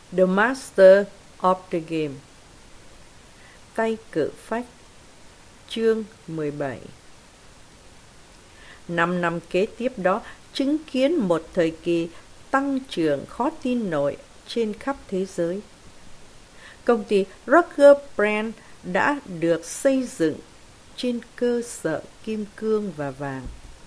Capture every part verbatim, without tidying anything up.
The Master of the Game. Tay cự phách. Chương mười bảy. Năm năm kế tiếp đó chứng kiến một thời kỳ tăng trưởng khó tin nổi trên khắp thế giới. Công ty Roger Brand đã được xây dựng trên cơ sở kim cương và vàng.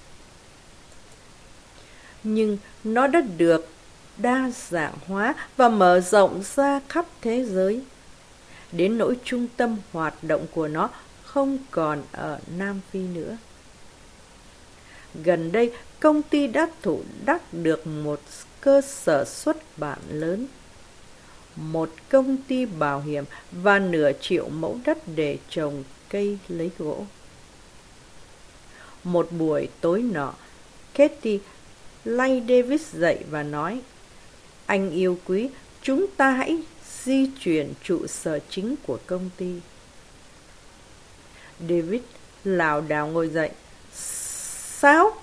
Nhưng nó đã được đa dạng hóa và mở rộng ra khắp thế giới, đến nỗi trung tâm hoạt động của nó không còn ở Nam Phi nữa. Gần đây, công ty đã thụ đắc được một cơ sở xuất bản lớn, một công ty bảo hiểm và nửa triệu mẫu đất để trồng cây lấy gỗ. Một buổi tối nọ, Katie lay David dậy và nói: "Anh yêu quý, chúng ta hãy di chuyển trụ sở chính của công ty." David lảo đảo ngồi dậy. "Sao?"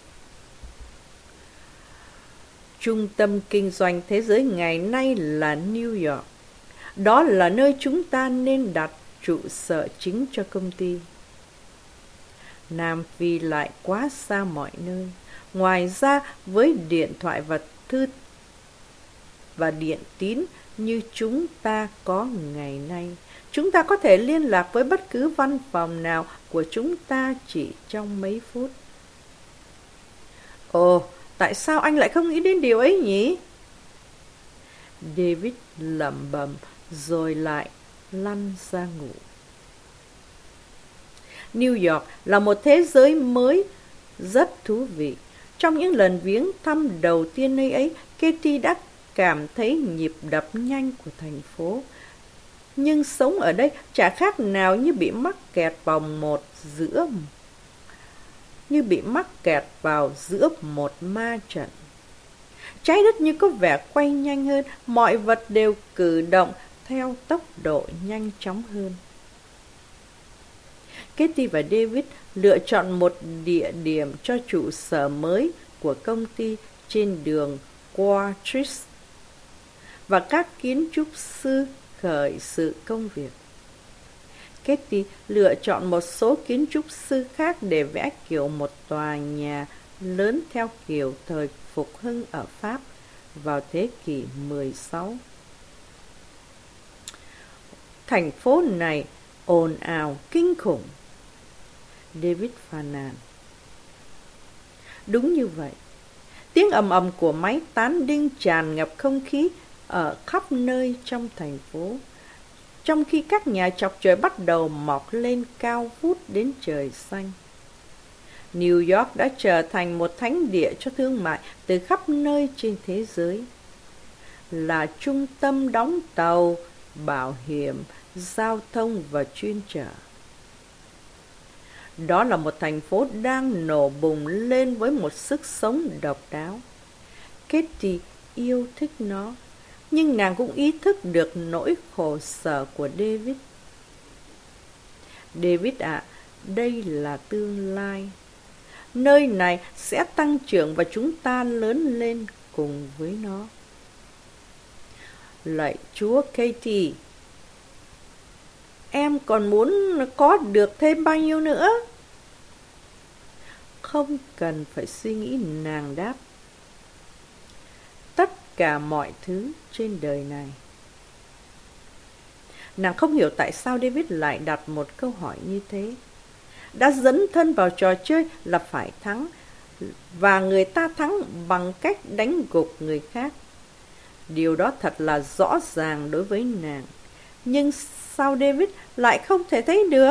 Trung tâm kinh doanh thế giới ngày nay là New York. Đó là nơi chúng ta nên đặt trụ sở chính cho công ty. Nam Phi lại quá xa mọi nơi. Ngoài ra, với điện thoại và thư và điện tín như chúng ta có ngày nay, chúng ta có thể liên lạc với bất cứ văn phòng nào của chúng ta chỉ trong mấy phút. Ồ, tại sao anh lại không nghĩ đến điều ấy nhỉ? David lẩm bẩm rồi lại lăn ra ngủ. New York là một thế giới mới rất thú vị. Trong những lần viếng thăm đầu tiên nơi ấy, Katie đã cảm thấy nhịp đập nhanh của thành phố. Nhưng sống ở đây chả khác nào như bị mắc kẹt vào một giữa như bị mắc kẹt vào giữa một ma trận. Trái đất như có vẻ quay nhanh hơn, mọi vật đều cử động theo tốc độ nhanh chóng hơn. Katie và David lựa chọn một địa điểm cho trụ sở mới của công ty trên đường Quartz, và các kiến trúc sư khởi sự công việc. Katie lựa chọn một số kiến trúc sư khác để vẽ kiểu một tòa nhà lớn theo kiểu thời phục hưng ở Pháp vào thế kỷ mười sáu. Thành phố này ồn ào kinh khủng, David phàn nàn. Đúng như vậy. Tiếng ầm ầm của máy tán đinh tràn ngập không khí ở khắp nơi trong thành phố, trong khi các nhà chọc trời bắt đầu mọc lên cao vút đến trời xanh. New York đã trở thành một thánh địa cho thương mại từ khắp nơi trên thế giới, là trung tâm đóng tàu, bảo hiểm, giao thông và chuyên chở. Đó là một thành phố đang nổ bùng lên với một sức sống độc đáo. Katie yêu thích nó, nhưng nàng cũng ý thức được nỗi khổ sở của David. David ạ, à, đây là tương lai. Nơi này sẽ tăng trưởng và chúng ta lớn lên cùng với nó. Lạy Chúa Katie, em còn muốn có được thêm bao nhiêu nữa? Không cần phải suy nghĩ, nàng đáp. Tất cả mọi thứ trên đời này. Nàng không hiểu tại sao David lại đặt một câu hỏi như thế. Đã dấn thân vào trò chơi là phải thắng, và người ta thắng bằng cách đánh gục người khác. Điều đó thật là rõ ràng đối với nàng. Nhưng sao David lại không thể thấy được?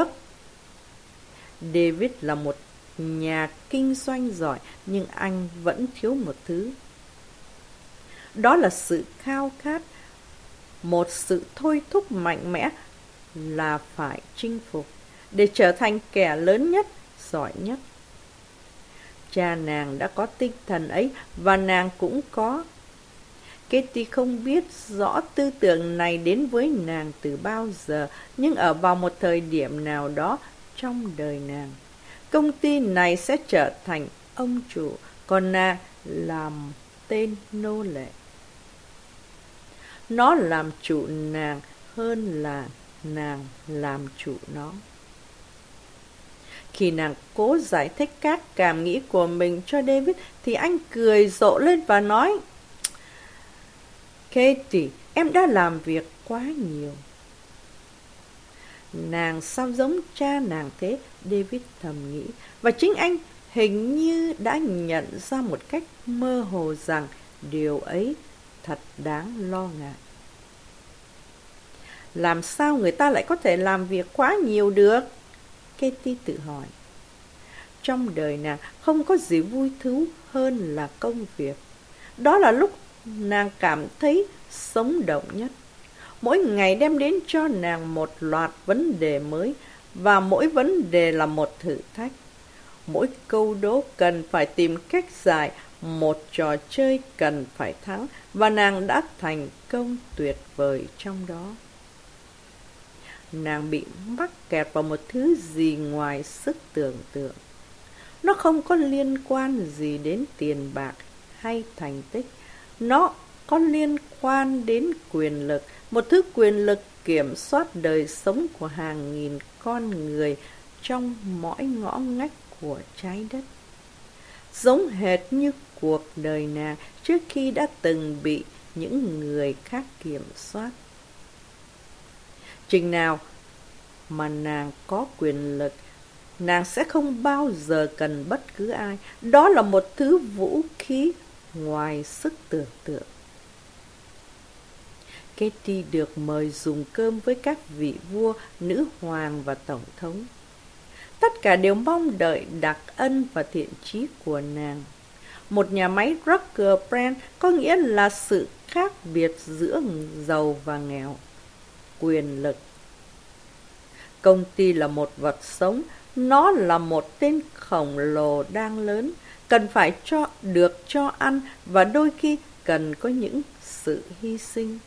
David là một nhà kinh doanh giỏi, nhưng anh vẫn thiếu một thứ. Đó là sự khao khát, một sự thôi thúc mạnh mẽ là phải chinh phục, để trở thành kẻ lớn nhất, giỏi nhất. Cha nàng đã có tinh thần ấy, và nàng cũng có. Katie không biết rõ tư tưởng này đến với nàng từ bao giờ, nhưng ở vào một thời điểm nào đó trong đời nàng, công ty này sẽ trở thành ông chủ, còn nàng làm tên nô lệ. Nó làm chủ nàng hơn là nàng làm chủ nó. Khi nàng cố giải thích các cảm nghĩ của mình cho David thì anh cười rộ lên và nói: Katie, em đã làm việc quá nhiều. Nàng sao giống cha nàng thế, David thầm nghĩ, và chính anh hình như đã nhận ra một cách mơ hồ rằng điều ấy thật đáng lo ngại. Làm sao người ta lại có thể làm việc quá nhiều được? Katie tự hỏi. Trong đời nàng không có gì vui thú hơn là công việc. Đó là lúc nàng cảm thấy sống động nhất. Mỗi ngày đem đến cho nàng một loạt vấn đề mới, và mỗi vấn đề là một thử thách. Mỗi câu đố cần phải tìm cách giải, một trò chơi cần phải thắng, và nàng đã thành công tuyệt vời trong đó. Nàng bị mắc kẹt vào một thứ gì ngoài sức tưởng tượng. Nó không có liên quan gì đến tiền bạc hay thành tích. Nó có liên quan đến quyền lực, một thứ quyền lực kiểm soát đời sống của hàng nghìn con người trong mỗi ngõ ngách của trái đất. Giống hệt như cuộc đời nàng trước khi đã từng bị những người khác kiểm soát. Chừng nào mà nàng có quyền lực, nàng sẽ không bao giờ cần bất cứ ai. Đó là một thứ vũ khí ngoài sức tưởng tượng. Katie được mời dùng cơm với các vị vua, nữ hoàng và tổng thống. Tất cả đều mong đợi đặc ân và thiện chí của nàng. Một nhà máy Rucker Brand có nghĩa là sự khác biệt giữa giàu và nghèo. Quyền lực. Công ty là một vật sống, nó là một tên khổng lồ đang lớn, cần phải cho được cho ăn và đôi khi cần có những sự hy sinh.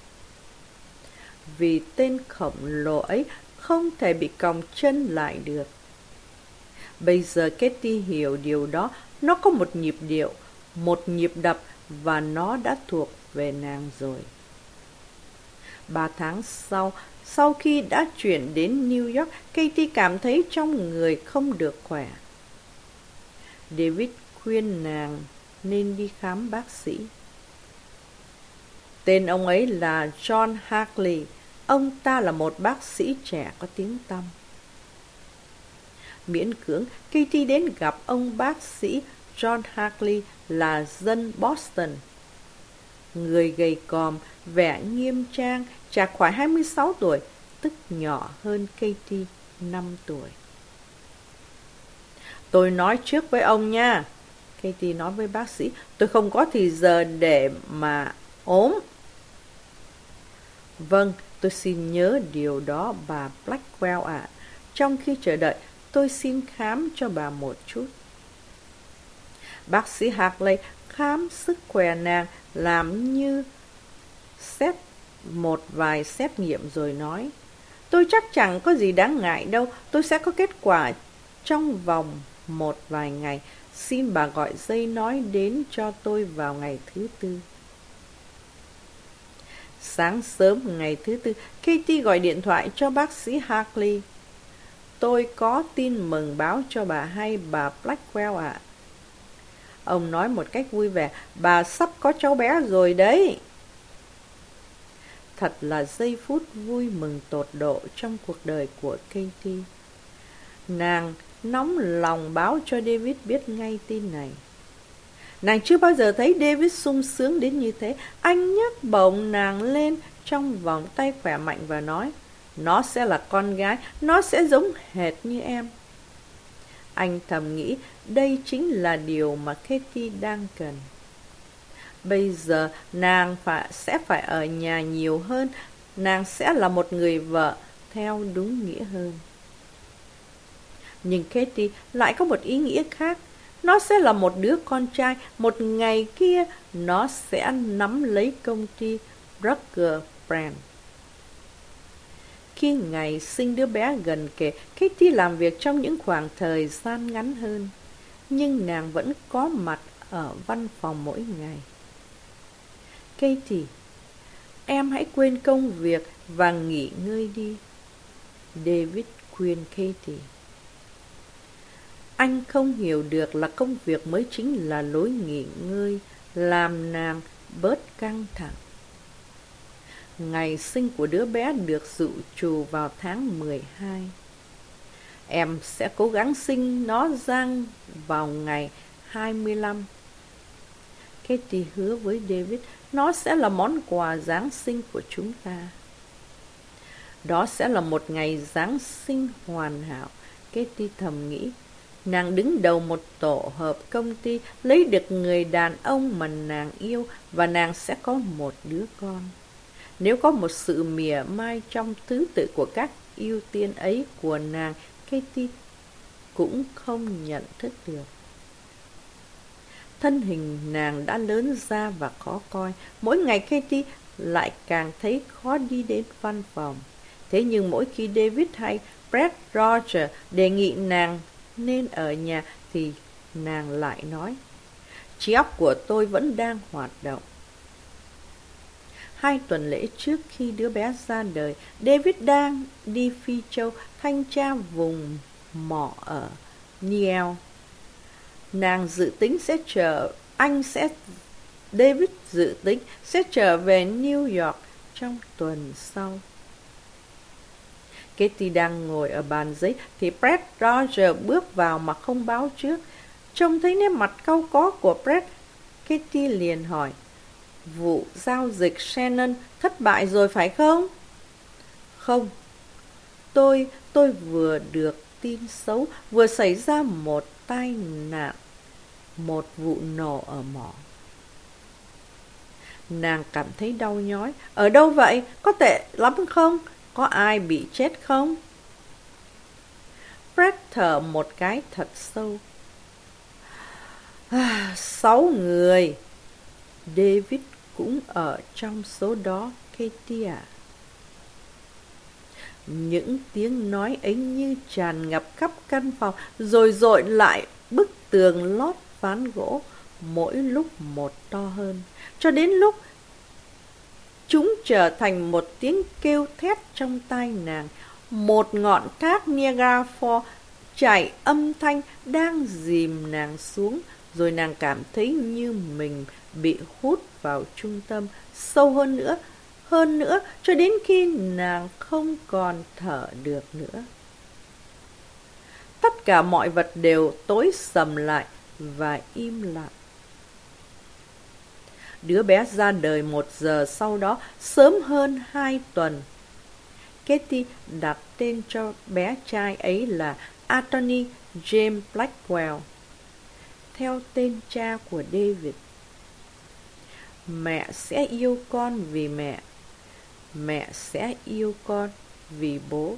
Vì tên khổng lồ ấy không thể bị còng chân lại được. Bây giờ Katie hiểu điều đó, nó có một nhịp điệu, một nhịp đập và nó đã thuộc về nàng rồi. Ba tháng sau, sau khi đã chuyển đến New York, Katie cảm thấy trong người không được khỏe. David khuyên nàng nên đi khám bác sĩ. Tên ông ấy là John Hartley. Ông ta là một bác sĩ trẻ có tiếng tăm. Miễn cưỡng, Katie đến gặp ông bác sĩ John Hartley là dân Boston. Người gầy còm, vẻ nghiêm trang, chạc khoảng hai mươi sáu tuổi, tức nhỏ hơn Katie năm tuổi. Tôi nói trước với ông nha, Katie nói với bác sĩ, tôi không có thì giờ để mà ốm. Vâng, tôi xin nhớ điều đó bà Blackwell ạ. À. Trong khi chờ đợi, tôi xin khám cho bà một chút. Bác sĩ Hartley khám sức khỏe nàng, làm như xét một vài xét nghiệm rồi nói: Tôi chắc chẳng có gì đáng ngại đâu, tôi sẽ có kết quả trong vòng một vài ngày. Xin bà gọi dây nói đến cho tôi vào ngày thứ tư. Sáng sớm ngày thứ tư, Katie gọi điện thoại cho bác sĩ Hartley. Tôi có tin mừng báo cho bà hay, bà Blackwell ạ. À. Ông nói một cách vui vẻ, bà sắp có cháu bé rồi đấy. Thật là giây phút vui mừng tột độ trong cuộc đời của Katie. Nàng nóng lòng báo cho David biết ngay tin này. Nàng chưa bao giờ thấy David sung sướng đến như thế. Anh nhấc bổng nàng lên trong vòng tay khỏe mạnh và nói: Nó sẽ là con gái, nó sẽ giống hệt như em. Anh thầm nghĩ đây chính là điều mà Katie đang cần. Bây giờ nàng phải, sẽ phải ở nhà nhiều hơn. Nàng sẽ là một người vợ theo đúng nghĩa hơn. Nhưng Katie lại có một ý nghĩa khác. Nó sẽ là một đứa con trai. Một ngày kia nó sẽ nắm lấy công ty Rucker Brand. Khi ngày sinh đứa bé gần kề, Katie làm việc trong những khoảng thời gian ngắn hơn. Nhưng nàng vẫn có mặt ở văn phòng mỗi ngày. Katie, em hãy quên công việc và nghỉ ngơi đi. David khuyên Katie. Anh không hiểu được là công việc mới chính là lối nghỉ ngơi, làm nàng bớt căng thẳng. Ngày sinh của đứa bé được dự trù vào tháng mười hai. Em sẽ cố gắng sinh nó ra vào ngày hai mươi lăm. Katie hứa với David nó sẽ là món quà Giáng sinh của chúng ta. Đó sẽ là một ngày Giáng sinh hoàn hảo, Katie thầm nghĩ. Nàng đứng đầu một tổ hợp công ty, lấy được người đàn ông mà nàng yêu và nàng sẽ có một đứa con. Nếu có một sự mỉa mai trong thứ tự của các ưu tiên ấy của nàng, Katie cũng không nhận thức được. Thân hình nàng đã lớn ra và khó coi. Mỗi ngày Katie lại càng thấy khó đi đến văn phòng. Thế nhưng mỗi khi David hay Brett Roger đề nghị nàng nên ở nhà thì nàng lại nói, trí óc của tôi vẫn đang hoạt động. Hai tuần lễ trước khi đứa bé ra đời, David đang đi Phi Châu thanh tra vùng mỏ ở Niel. Nàng dự tính sẽ chờ, anh sẽ, David dự tính sẽ trở về New York trong tuần sau. Katie đang ngồi ở bàn giấy thì Brett Roger bước vào mà không báo trước. Trông thấy nét mặt cau có của Brett, Katie liền hỏi, vụ giao dịch Shannon thất bại rồi phải không? Không, tôi, tôi vừa được tin xấu, vừa xảy ra một tai nạn, một vụ nổ ở mỏ. Nàng cảm thấy đau nhói. Ở đâu vậy? Có tệ lắm không? Có ai bị chết không? Brett thở một cái thật sâu. À, sáu người. David cũng ở trong số đó, Katie à. Những tiếng nói ấy như tràn ngập khắp căn phòng, rồi dội lại bức tường lót ván gỗ, mỗi lúc một to hơn, cho đến lúc chúng trở thành một tiếng kêu thét trong tai nàng. Một ngọn thác Niagara Falls chảy âm thanh đang dìm nàng xuống, rồi nàng cảm thấy như mình bị hút vào trung tâm, sâu hơn nữa, hơn nữa, cho đến khi nàng không còn thở được nữa. Tất cả mọi vật đều tối sầm lại và im lặng. Đứa bé ra đời một giờ sau đó, sớm hơn hai tuần. Katie đặt tên cho bé trai ấy là Anthony James Blackwell, theo tên cha của David. Mẹ sẽ yêu con vì mẹ, mẹ sẽ yêu con vì bố.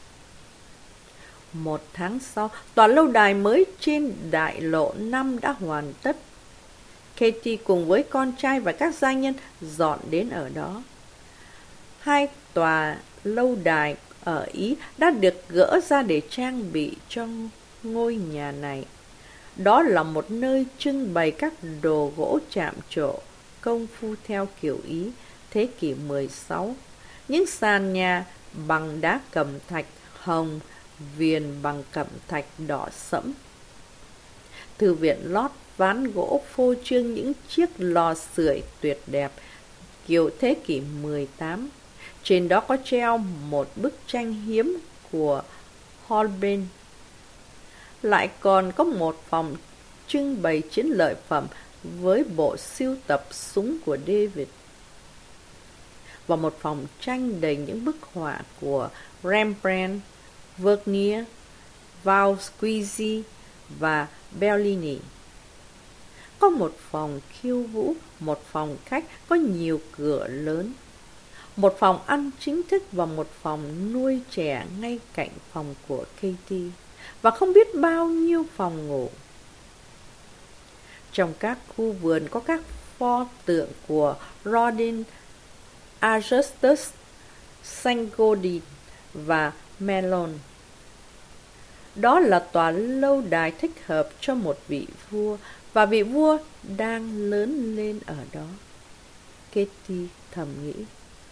Một tháng sau, tòa lâu đài mới trên đại lộ năm đã hoàn tất. Katie cùng với con trai và các gia nhân dọn đến ở đó. Hai tòa lâu đài ở Ý đã được gỡ ra để trang bị cho ngôi nhà này. Đó là một nơi trưng bày các đồ gỗ chạm trổ, công phu theo kiểu Ý, thế kỷ mười sáu. Những sàn nhà bằng đá cẩm thạch hồng, viền bằng cẩm thạch đỏ sẫm. Thư viện lót ván gỗ phô trương những chiếc lò sưởi tuyệt đẹp, kiểu thế kỷ mười tám. Trên đó có treo một bức tranh hiếm của Holbein. Lại còn có một phòng trưng bày chiến lợi phẩm với bộ sưu tập súng của David. Và một phòng tranh đầy những bức họa của Rembrandt, Vernier, Vasquez và Bellini. Có một phòng khiêu vũ, một phòng khách có nhiều cửa lớn, một phòng ăn chính thức và một phòng nuôi trẻ ngay cạnh phòng của Katie, và không biết bao nhiêu phòng ngủ. Trong các khu vườn có các pho tượng của Rodin, Augustus, Saint-Gaudens và Mellon. Đó là tòa lâu đài thích hợp cho một vị vua, và vị vua đang lớn lên ở đó. Katie thầm nghĩ.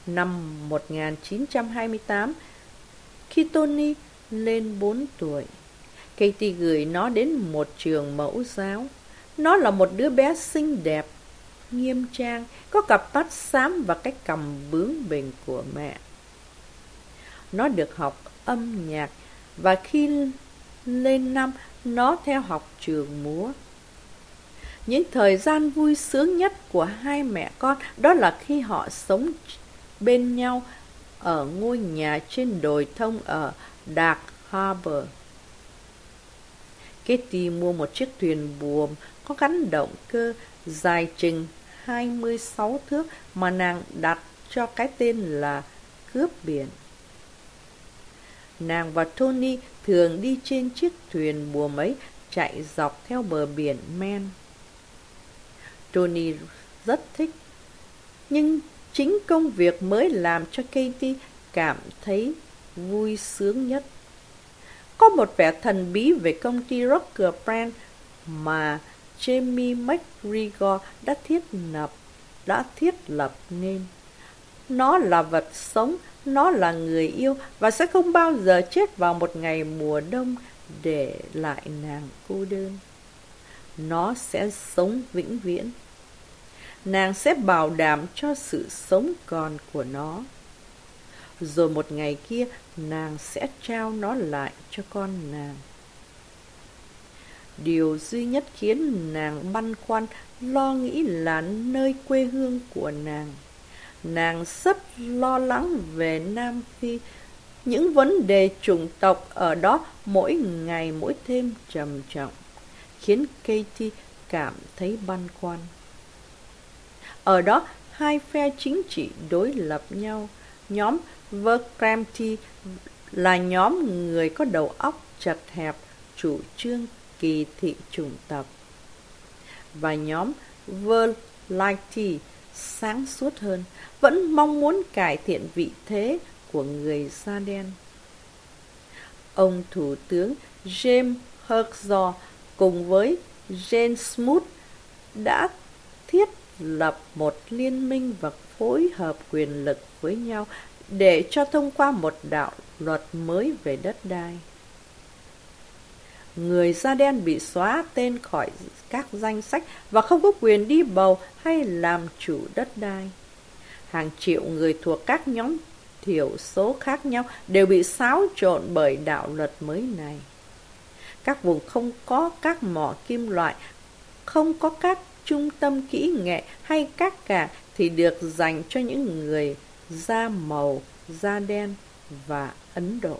Năm một nghìn chín trăm hai mươi tám, khi Tony lên bốn tuổi, Katie gửi nó đến một trường mẫu giáo. Nó là một đứa bé xinh đẹp, nghiêm trang, có cặp mắt xám và cái cằm bướng bỉnh của mẹ. Nó được học âm nhạc và khi lên năm, nó theo học trường múa. Những thời gian vui sướng nhất của hai mẹ con đó là khi họ sống bên nhau ở ngôi nhà trên đồi thông ở Dark Harbor. Katie mua một chiếc thuyền buồm có gắn động cơ dài chừng hai mươi sáu thước mà nàng đặt cho cái tên là Cướp Biển. Nàng và Tony thường đi trên chiếc thuyền buồm ấy chạy dọc theo bờ biển Maine. Tony rất thích, nhưng chính công việc mới làm cho Katie cảm thấy vui sướng nhất. Có một vẻ thần bí về công ty Rocker Brand mà Jamie McGregor đã thiết lập, đã thiết lập nên. Nó là vật sống, nó là người yêu và sẽ không bao giờ chết vào một ngày mùa đông để lại nàng cô đơn. Nó sẽ sống vĩnh viễn. Nàng sẽ bảo đảm cho sự sống còn của nó. Rồi một ngày kia, nàng sẽ trao nó lại cho con nàng. Điều duy nhất khiến nàng băn khoăn, lo nghĩ là nơi quê hương của nàng. Nàng rất lo lắng về Nam Phi. Những vấn đề chủng tộc ở đó mỗi ngày mỗi thêm trầm trọng, khiến Katie cảm thấy băn khoăn. Ở đó, hai phe chính trị đối lập nhau. Nhóm Verkramti là nhóm người có đầu óc chật hẹp, chủ trương kỳ thị chủng tộc. Và nhóm Verlighty sáng suốt hơn, vẫn mong muốn cải thiện vị thế của người da đen. Ông Thủ tướng James Herzog cùng với Jane Smoot đã thiết lập một liên minh và phối hợp quyền lực với nhau để cho thông qua một đạo luật mới về đất đai. Người da đen bị xóa tên khỏi các danh sách và không có quyền đi bầu hay làm chủ đất đai. Hàng triệu người thuộc các nhóm thiểu số khác nhau đều bị xáo trộn bởi đạo luật mới này. Các vùng không có các mỏ kim loại, không có các trung tâm kỹ nghệ hay các cảng thì được dành cho những người da màu, da đen và Ấn Độ.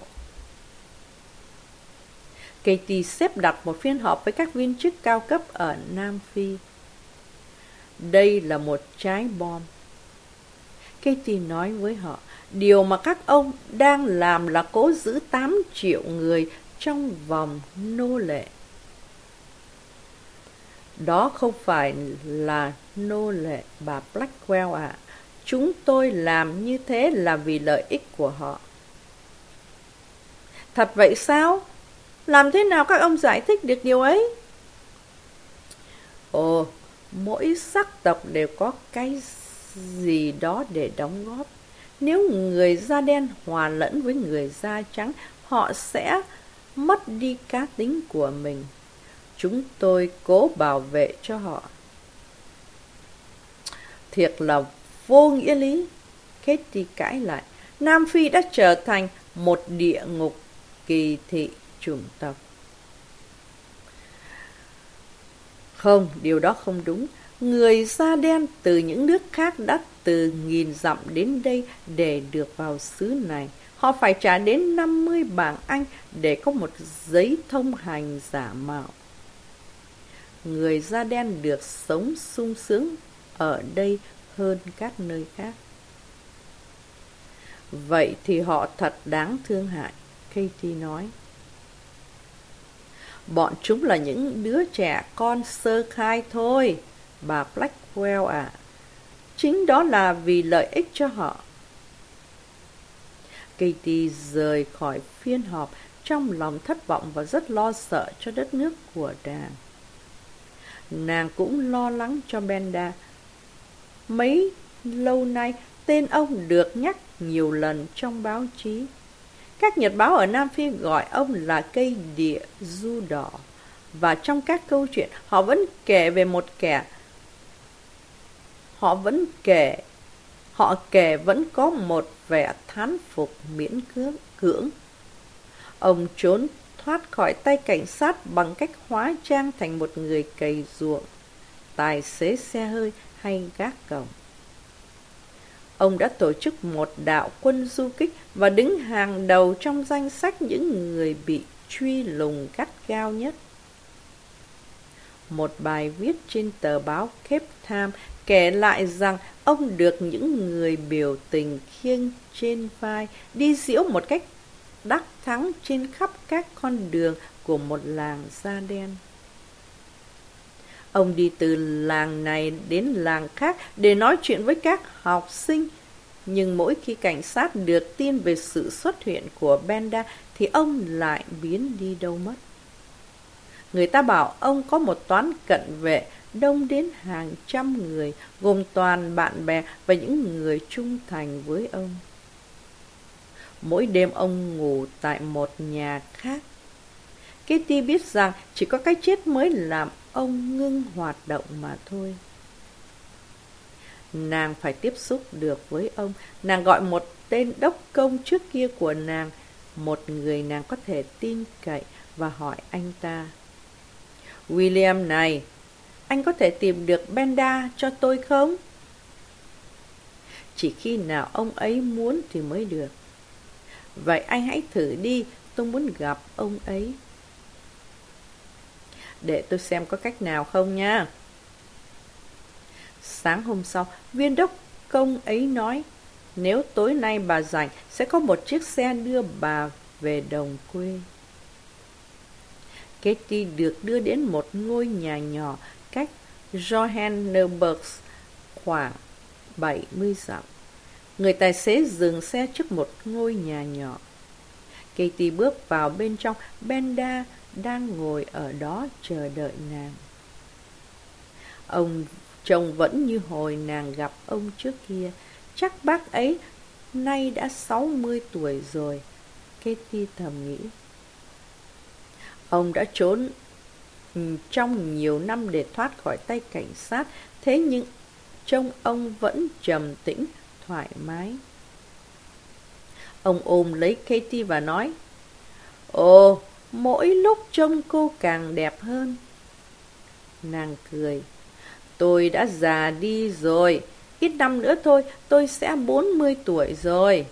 Katie xếp đặt một phiên họp với các viên chức cao cấp ở Nam Phi. Đây là một trái bom. Katie nói với họ, điều mà các ông đang làm là cố giữ tám triệu người trong vòng nô lệ. Đó không phải là nô lệ, bà Blackwell ạ. À. Chúng tôi làm như thế là vì lợi ích của họ. Thật vậy sao? Làm thế nào các ông giải thích được điều ấy? Ồ, mỗi sắc tộc đều có cái gì đó để đóng góp. Nếu người da đen hòa lẫn với người da trắng, họ sẽ mất đi cá tính của mình. Chúng tôi cố bảo vệ cho họ. Thiệt là vô nghĩa lý. Katie cãi lại. Nam Phi đã trở thành một địa ngục kỳ thị chủng tộc. Không, điều đó không đúng. Người da đen từ những nước khác đã từ nghìn dặm đến đây để được vào xứ này. Họ phải trả đến năm mươi bảng Anh để có một giấy thông hành giả mạo. Người da đen được sống sung sướng ở đây hơn các nơi khác. Vậy thì họ thật đáng thương hại, Katie nói. Bọn chúng là những đứa trẻ con sơ khai thôi, bà Blackwell ạ. À. Chính đó là vì lợi ích cho họ. Katie rời khỏi phiên họp trong lòng thất vọng và rất lo sợ cho đất nước của nàng. Nàng cũng lo lắng cho Benda. Mấy lâu nay, tên ông được nhắc nhiều lần trong báo chí. Các nhật báo ở Nam Phi gọi ông là cây địa du đỏ, và trong các câu chuyện họ vẫn kể về một kẻ họ vẫn kể họ kể vẫn có một vẻ thán phục miễn cưỡng. Ông trốn thoát khỏi tay cảnh sát bằng cách hóa trang thành một người cày ruộng, tài xế xe hơi hay gác cổng. Ông đã tổ chức một đạo quân du kích và đứng hàng đầu trong danh sách những người bị truy lùng gắt gao nhất. Một bài viết trên tờ báo Cape Times kể lại rằng ông được những người biểu tình khiêng trên vai đi giễu một cách đắc thắng trên khắp các con đường của một làng da đen. Ông đi từ làng này đến làng khác để nói chuyện với các học sinh, nhưng mỗi khi cảnh sát được tin về sự xuất hiện của Benda thì ông lại biến đi đâu mất. Người ta bảo ông có một toán cận vệ đông đến hàng trăm người, gồm toàn bạn bè và những người trung thành với ông. Mỗi đêm ông ngủ tại một nhà khác. Katie biết rằng chỉ có cái chết mới làm ông ngưng hoạt động mà thôi. Nàng phải tiếp xúc được với ông. Nàng gọi một tên đốc công trước kia của nàng, một người nàng có thể tin cậy, và hỏi anh ta: "William này, anh có thể tìm được Benda cho tôi không?" "Chỉ khi nào ông ấy muốn thì mới được." "Vậy anh hãy thử đi, tôi muốn gặp ông ấy." "Để tôi xem có cách nào không nha." Sáng hôm sau, viên đốc công ấy nói: "Nếu tối nay bà rảnh, sẽ có một chiếc xe đưa bà về đồng quê." Katie được đưa đến một ngôi nhà nhỏ cách Johannesburg khoảng bảy mươi dặm. Người tài xế dừng xe trước một ngôi nhà nhỏ. Katie bước vào bên trong. Benda đang ngồi ở đó chờ đợi nàng. Ông trông vẫn như hồi nàng gặp ông trước kia. Chắc bác ấy nay đã sáu mươi tuổi rồi, Katie thầm nghĩ. Ông đã trốn trong nhiều năm để thoát khỏi tay cảnh sát, thế nhưng trông ông vẫn trầm tĩnh, thoải mái. Ông ôm lấy Katie và nói: "Ồ, mỗi lúc trông cô càng đẹp hơn." Nàng cười: "Tôi đã già đi rồi, ít năm nữa thôi tôi sẽ bốn mươi tuổi rồi."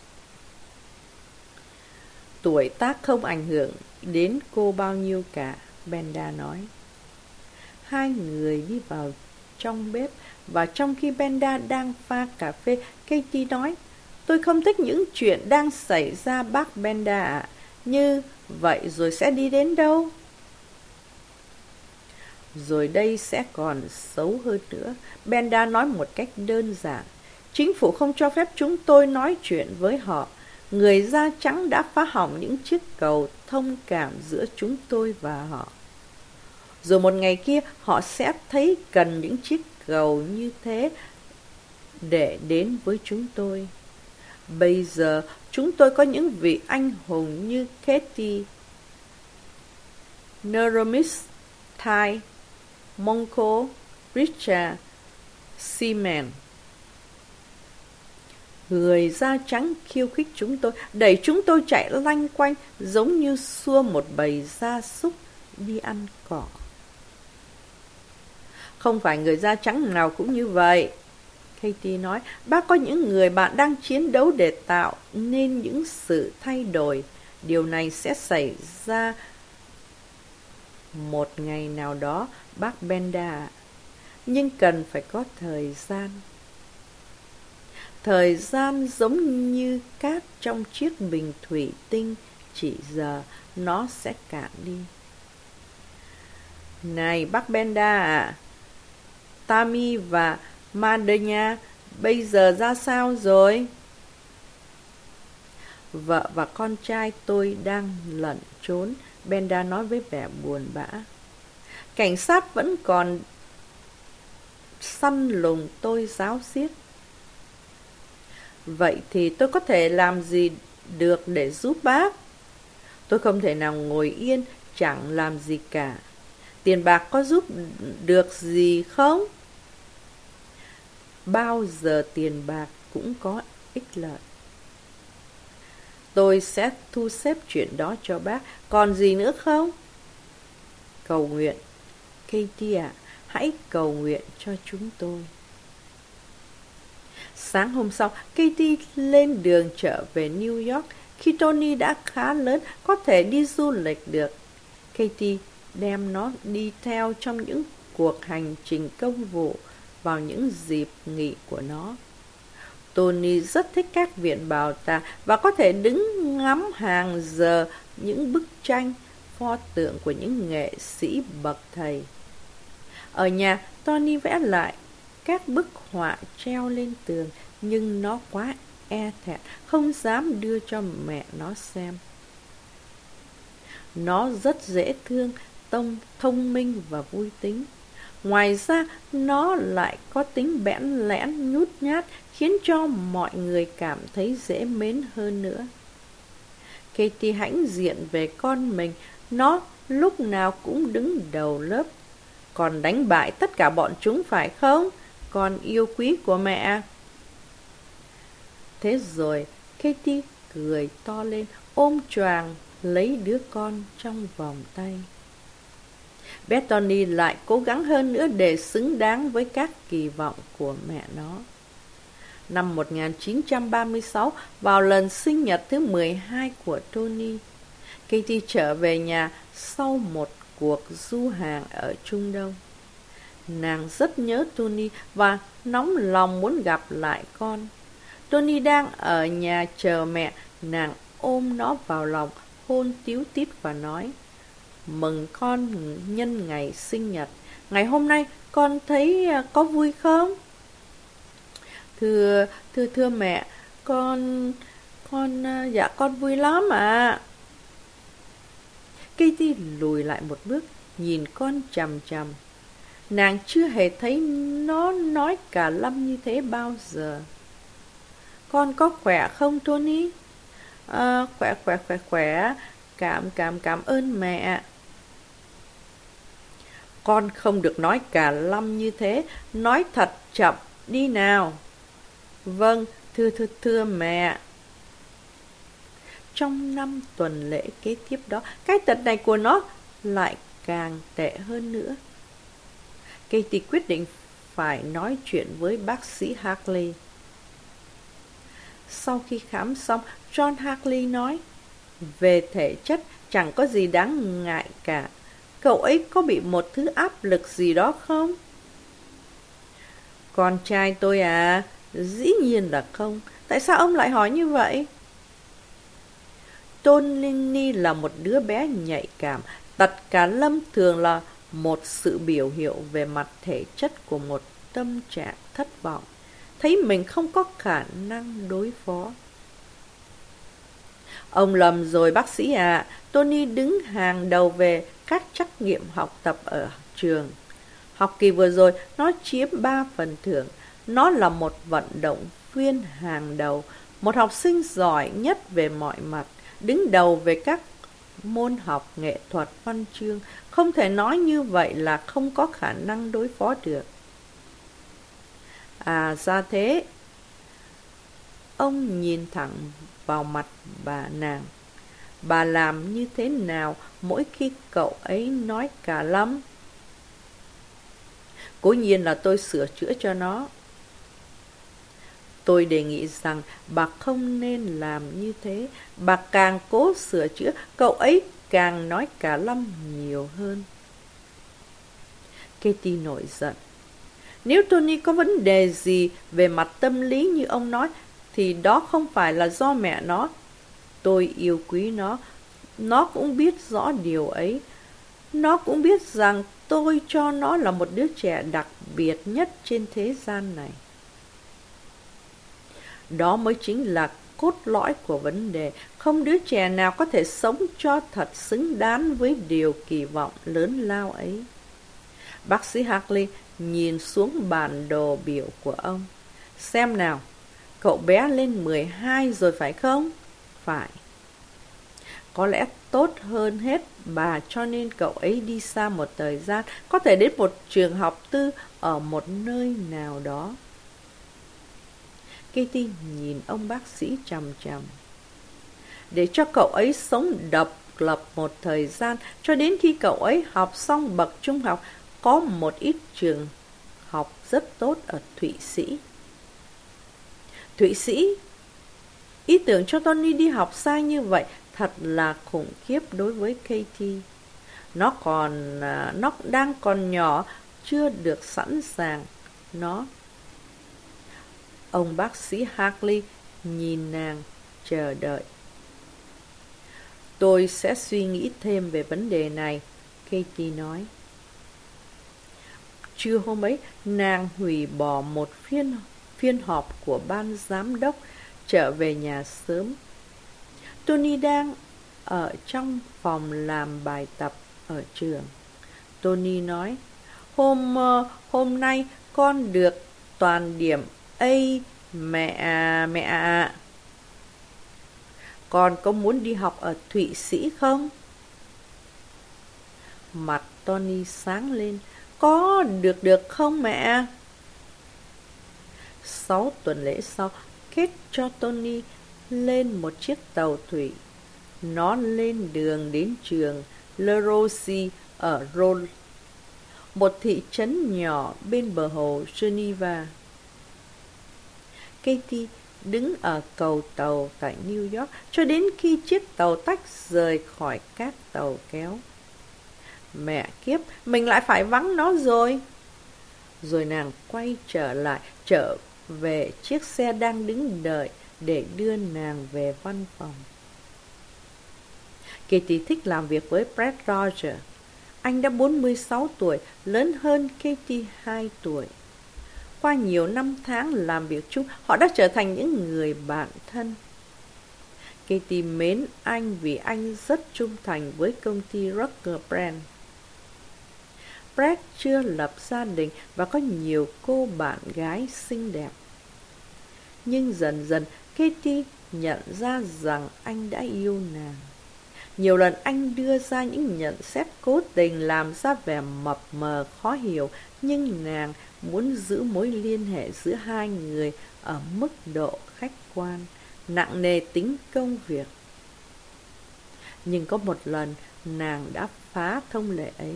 "Tuổi tác không ảnh hưởng đến cô bao nhiêu cả," Benda nói. Hai người đi vào trong bếp, và trong khi Benda đang pha cà phê, Katie nói: "Tôi không thích những chuyện đang xảy ra bác Benda ạ. Như vậy rồi sẽ đi đến đâu?" "Rồi đây sẽ còn xấu hơn nữa," Benda nói một cách đơn giản. "Chính phủ không cho phép chúng tôi nói chuyện với họ. Người da trắng đã phá hỏng những chiếc cầu thông cảm giữa chúng tôi và họ. Rồi một ngày kia họ sẽ thấy cần những chiếc cầu như thế để đến với chúng tôi. Bây giờ chúng tôi có những vị anh hùng như Katie, Norodom, Ty, Monko, Richard, Seaman. Người da trắng khiêu khích chúng tôi, đẩy chúng tôi chạy lanh quanh giống như xua một bầy gia súc đi ăn cỏ." "Không phải người da trắng nào cũng như vậy," Katie nói. "Bác có những người bạn đang chiến đấu để tạo nên những sự thay đổi. Điều này sẽ xảy ra một ngày nào đó, bác Benda, nhưng cần phải có thời gian. Thời gian giống như cát trong chiếc bình thủy tinh, chỉ giờ nó sẽ cạn đi." "Này bác Benda ạ, Tammy và Madenya bây giờ ra sao rồi?" "Vợ và con trai tôi đang lẩn trốn," Benda nói với vẻ buồn bã. "Cảnh sát vẫn còn săn lùng tôi ráo riết." Vậy thì tôi có thể làm gì được để giúp bác? Tôi không thể nào ngồi yên, chẳng làm gì cả. Tiền bạc có giúp được gì không? Bao giờ tiền bạc cũng có ích lợi. Tôi sẽ thu xếp chuyện đó cho bác. Còn gì nữa không? Cầu nguyện. Katie ạ, hãy cầu nguyện cho chúng tôi. Sáng hôm sau, Katie lên đường trở về New York. Khi Tony đã khá lớn, có thể đi du lịch được, Katie đem nó đi theo trong những cuộc hành trình công vụ vào những dịp nghỉ của nó. Tony rất thích các viện bảo tàng và có thể đứng ngắm hàng giờ những bức tranh, pho tượng của những nghệ sĩ bậc thầy. Ở nhà, Tony vẽ lại các bức họa treo lên tường, nhưng nó quá e thẹn, không dám đưa cho mẹ nó xem. Nó rất dễ thương, tông, thông minh và vui tính. Ngoài ra, nó lại có tính bẽn lẽn, nhút nhát, khiến cho mọi người cảm thấy dễ mến hơn nữa. Katie hãnh diện về con mình, nó lúc nào cũng đứng đầu lớp, còn đánh bại tất cả bọn chúng phải không, con yêu quý của mẹ? Thế rồi, Katie cười to lên, ôm choàng lấy đứa con trong vòng tay. Bé Tony lại cố gắng hơn nữa để xứng đáng với các kỳ vọng của mẹ nó. Năm một nghìn chín trăm ba mươi sáu, vào lần sinh nhật thứ mười hai của Tony, Katie trở về nhà sau một cuộc du hàng ở Trung Đông. Nàng rất nhớ Tony và nóng lòng muốn gặp lại con. Tony đang ở nhà chờ mẹ, nàng ôm nó vào lòng, hôn tíu tít và nói: "Mừng con nhân ngày sinh nhật. Ngày hôm nay con thấy có vui không?" Thưa, thưa, thưa mẹ, con, con, dạ con vui lắm ạ. À. Katie lùi lại một bước, nhìn con chằm chằm. Nàng chưa hề thấy nó nói cả lâm như thế bao giờ. Con có khỏe không, Tony? À, khỏe, khỏe, khỏe, khỏe. Cảm, cảm, cảm ơn mẹ. Con không được nói cả lâm như thế, nói thật chậm đi nào. Vâng, thưa, thưa, thưa mẹ. Trong năm tuần lễ kế tiếp đó, cái tật này của nó lại càng tệ hơn nữa. Katie quyết định phải nói chuyện với bác sĩ Hartley. Sau khi khám xong, John Hartley nói: "Về thể chất chẳng có gì đáng ngại cả. Cậu ấy có bị một thứ áp lực gì đó không?" "Con trai tôi à? Dĩ nhiên là không. Tại sao ông lại hỏi như vậy?" Tony là một đứa bé nhạy cảm. Tật cả lâm thường là một sự biểu hiện về mặt thể chất của một tâm trạng thất vọng, thấy mình không có khả năng đối phó. "Ông lầm rồi bác sĩ ạ. À. Tony đứng hàng đầu về các trắc nghiệm học tập ở trường. Học kỳ vừa rồi, nó chiếm ba phần thưởng. Nó là một vận động viên hàng đầu, một học sinh giỏi nhất về mọi mặt, đứng đầu về các môn học nghệ thuật, văn chương. Không thể nói như vậy là không có khả năng đối phó được." "À ra thế." Ông nhìn thẳng vào mặt bà nàng. "Bà làm như thế nào mỗi khi cậu ấy nói cả lắm?" "Cố nhiên là tôi sửa chữa cho nó." "Tôi đề nghị rằng bà không nên làm như thế. Bà càng cố sửa chữa, cậu ấy càng nói cả lăm nhiều hơn." Katie nổi giận. "Nếu Tony có vấn đề gì về mặt tâm lý như ông nói, thì đó không phải là do mẹ nó. Tôi yêu quý nó. Nó cũng biết rõ điều ấy. Nó cũng biết rằng tôi cho nó là một đứa trẻ đặc biệt nhất trên thế gian này. Đó mới chính là cốt lõi của vấn đề. Không đứa trẻ nào có thể sống cho thật xứng đáng với điều kỳ vọng lớn lao ấy." Bác sĩ Hartley nhìn xuống bản đồ biểu của ông. "Xem nào, Cậu bé lên mười hai rồi phải không? Phải. Có lẽ tốt hơn hết bà cho nên cậu ấy đi xa một thời gian, có thể đến một trường học tư ở một nơi nào đó. Katie nhìn ông bác sĩ chằm chằm. Để cho cậu ấy sống độc lập một thời gian, cho đến khi cậu ấy học xong bậc trung học. Có một ít trường học rất tốt ở Thụy Sĩ. Thụy Sĩ? Ý tưởng cho Tony đi học xa như vậy thật là khủng khiếp đối với Katie. Nó còn, nó đang còn nhỏ, chưa được sẵn sàng. Nó... Ông bác sĩ Hartley nhìn nàng, chờ đợi. Tôi sẽ suy nghĩ thêm về vấn đề này, Katie nói. Trưa hôm ấy, nàng hủy bỏ một phiên, phiên họp của ban giám đốc, trở về nhà sớm. Tony đang ở trong phòng làm bài tập ở trường. Tony nói, Hôm, hôm nay con được toàn điểm A, mẹ à, mẹ ạ. Con có muốn đi học ở Thụy Sĩ không? Mặt Tony sáng lên. Có được được không mẹ? Sáu tuần lễ sau, Kate cho Tony lên một chiếc tàu thủy. Nó lên đường đến trường Le Rosey ở Rolle, một thị trấn nhỏ bên bờ hồ Geneva. Katie đứng ở cầu tàu tại New York cho đến khi chiếc tàu tách rời khỏi các tàu kéo. Mẹ kiếp, mình lại phải vắng nó rồi. Rồi nàng quay trở lại, trở về chiếc xe đang đứng đợi để đưa nàng về văn phòng. Katie thích làm việc với Brett Rogers. Anh đã bốn mươi sáu tuổi, lớn hơn Katie hai tuổi. Qua nhiều năm tháng làm việc chung, họ đã trở thành những người bạn thân. Katie mến anh vì anh rất trung thành với công ty Rucker Brand. Brett chưa lập gia đình và có nhiều cô bạn gái xinh đẹp. Nhưng dần dần Katie nhận ra rằng anh đã yêu nàng. Nhiều lần anh đưa ra những nhận xét cố tình làm ra vẻ mập mờ khó hiểu, nhưng nàng muốn giữ mối liên hệ giữa hai người ở mức độ khách quan, nặng nề tính công việc. Nhưng có một lần nàng đã phá thông lệ ấy.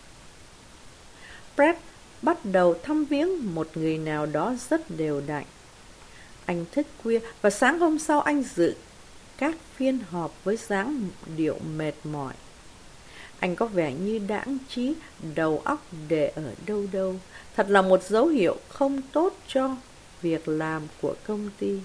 Brett bắt đầu thăm viếng một người nào đó rất đều đặn. Anh thức khuya và sáng hôm sau anh dự các phiên họp với dáng điệu mệt mỏi. Anh có vẻ như đãng trí, đầu óc để ở đâu đâu. Thật là một dấu hiệu không tốt cho việc làm của công ty.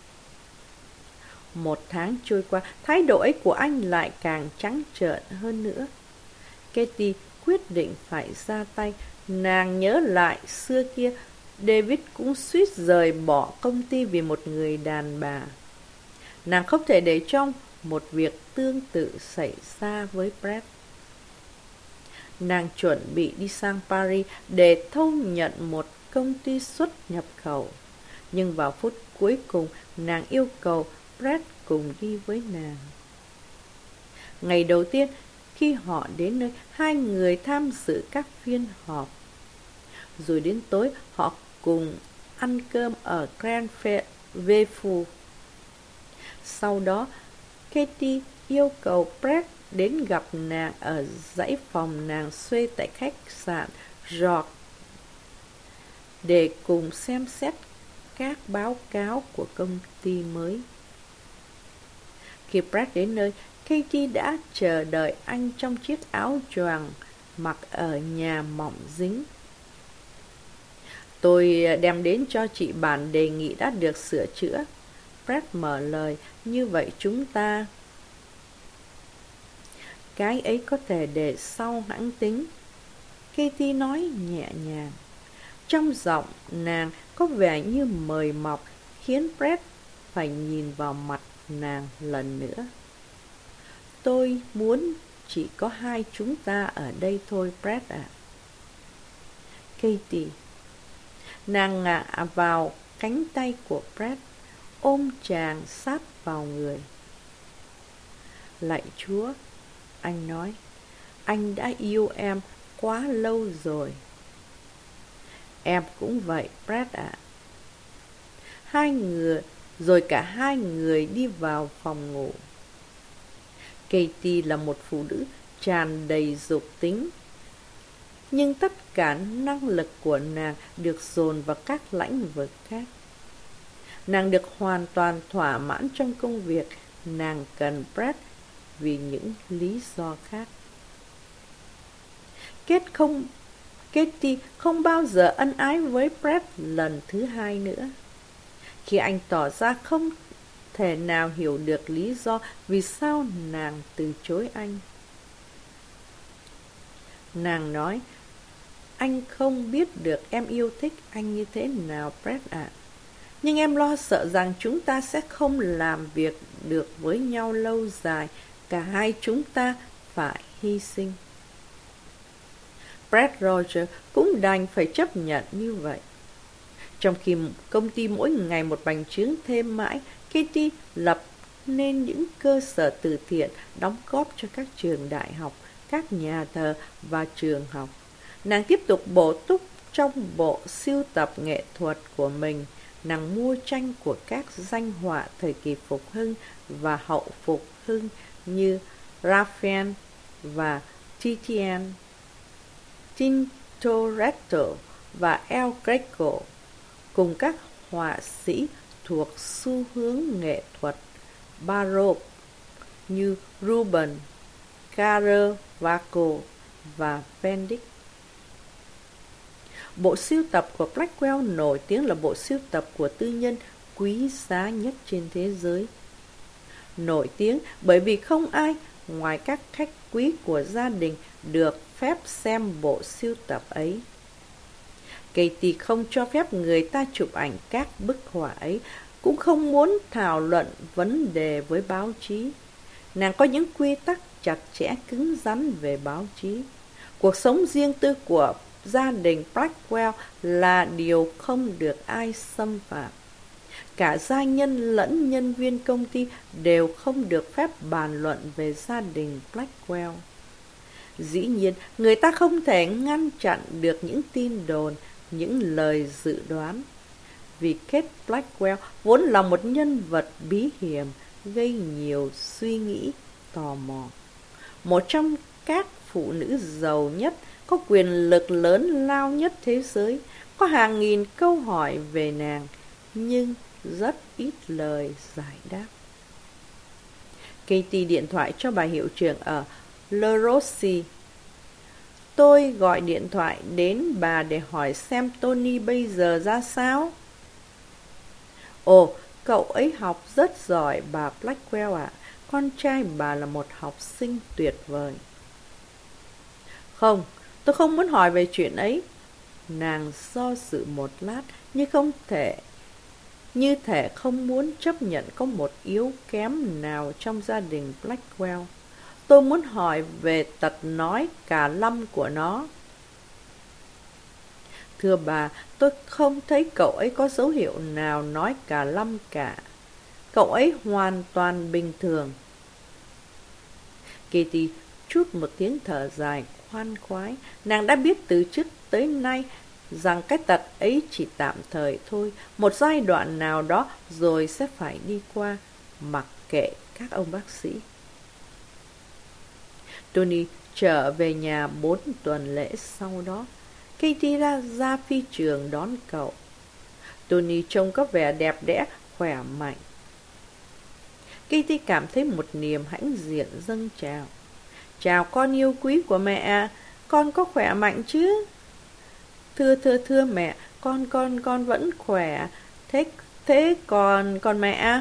Một tháng trôi qua, thái độ ấy của anh lại càng trắng trợn hơn nữa. Katie quyết định phải ra tay. Nàng nhớ lại xưa kia, David cũng suýt rời bỏ công ty vì một người đàn bà. Nàng không thể để cho một việc tương tự xảy ra với Brett. Nàng chuẩn bị đi sang Paris để thâu nhận một công ty xuất nhập khẩu. Nhưng vào phút cuối cùng, nàng yêu cầu Brett cùng đi với nàng. Ngày đầu tiên, khi họ đến nơi, hai người tham dự các phiên họp. Rồi đến tối, họ cùng ăn cơm ở Grand Vefu. Sau đó, Katie yêu cầu Brett đến gặp nàng ở dãy phòng nàng thuê tại khách sạn George để cùng xem xét các báo cáo của công ty mới. Khi Brett đến nơi, Katie đã chờ đợi anh trong chiếc áo choàng mặc ở nhà mỏng dính. Tôi đem đến cho chị bản đề nghị đã được sửa chữa. Brett mở lời, như vậy chúng ta... Cái ấy có thể để sau hãng tính. Katie nói nhẹ nhàng. Trong giọng nàng có vẻ như mời mọc, khiến Brett phải nhìn vào mặt nàng lần nữa. Tôi muốn chỉ có hai chúng ta ở đây thôi, Brett ạ. À. Katie. Nàng ngả vào cánh tay của Brett. ôm chàng sát vào người. Lạy Chúa, anh nói, anh đã yêu em quá lâu rồi. Em cũng vậy, Brad ạ. Hai người, rồi cả hai người đi vào phòng ngủ. Katie là một phụ nữ tràn đầy dục tính, nhưng tất cả năng lực của nàng được dồn vào các lĩnh vực khác. Nàng được hoàn toàn thỏa mãn trong công việc, nàng cần Brad vì những lý do khác. Kết không, Katie không bao giờ ân ái với Brad lần thứ hai nữa. Khi anh tỏ ra không thể nào hiểu được lý do vì sao nàng từ chối anh. Nàng nói, anh không biết được em yêu thích anh như thế nào, Brad ạ. Nhưng em lo sợ rằng chúng ta sẽ không làm việc được với nhau lâu dài. Cả hai chúng ta phải hy sinh. Brad Rogers cũng đành phải chấp nhận như vậy. Trong khi công ty mỗi ngày một bành trướng thêm mãi, Katie lập nên những cơ sở từ thiện đóng góp cho các trường đại học, các nhà thờ và trường học. Nàng tiếp tục bổ túc trong bộ sưu tập nghệ thuật của mình. Nàng mua tranh của các danh họa thời kỳ phục hưng và hậu phục hưng như Raphael và Titian, Tintoretto và El Greco, cùng các họa sĩ thuộc xu hướng nghệ thuật Baroque như Rubens, Caravaggio và Van Dyck. Bộ sưu tập của Blackwell nổi tiếng là bộ sưu tập của tư nhân quý giá nhất trên thế giới. Nổi tiếng bởi vì không ai ngoài các khách quý của gia đình được phép xem bộ sưu tập ấy. Katie không cho phép người ta chụp ảnh các bức họa ấy, cũng không muốn thảo luận vấn đề với báo chí. Nàng có những quy tắc chặt chẽ cứng rắn về báo chí. Cuộc sống riêng tư của gia đình Blackwell là điều không được ai xâm phạm. Cả gia nhân lẫn nhân viên công ty đều không được phép bàn luận về gia đình Blackwell. Dĩ nhiên, người ta không thể ngăn chặn được những tin đồn, những lời dự đoán. Vì Kate Blackwell vốn là một nhân vật bí hiểm, gây nhiều suy nghĩ, tò mò. Một trong các phụ nữ giàu nhất, có quyền lực lớn lao nhất thế giới, có hàng nghìn câu hỏi về nàng, nhưng rất ít lời giải đáp. Katie điện thoại cho bà hiệu trưởng ở Le Rossi. Tôi gọi điện thoại đến bà để hỏi xem Tony bây giờ ra sao. Ồ, cậu ấy học rất giỏi, bà Blackwell ạ. Con trai bà là một học sinh tuyệt vời. Không, tôi không muốn hỏi về chuyện ấy. Nàng do dự một lát, nhưng không thể, như thể không muốn chấp nhận có một yếu kém nào trong gia đình Blackwell. Tôi muốn hỏi về tật nói cà lâm của nó. Thưa bà, tôi không thấy cậu ấy có dấu hiệu nào nói cà lâm cả. Cậu ấy hoàn toàn bình thường. Katie trút một tiếng thở dài khoan khoái. Nàng đã biết từ trước tới nay rằng cái tật ấy chỉ tạm thời thôi, một giai đoạn nào đó rồi sẽ phải đi qua, mặc kệ các ông bác sĩ. Tony trở về nhà bốn tuần lễ sau đó. Katie ra, ra phi trường đón cậu. Tony trông có vẻ đẹp đẽ, khỏe mạnh. Katie cảm thấy một niềm hãnh diện dâng trào. Chào con yêu quý của mẹ, con có khỏe mạnh chứ? Thưa thưa thưa mẹ, con con con vẫn khỏe. Thế thế còn còn mẹ?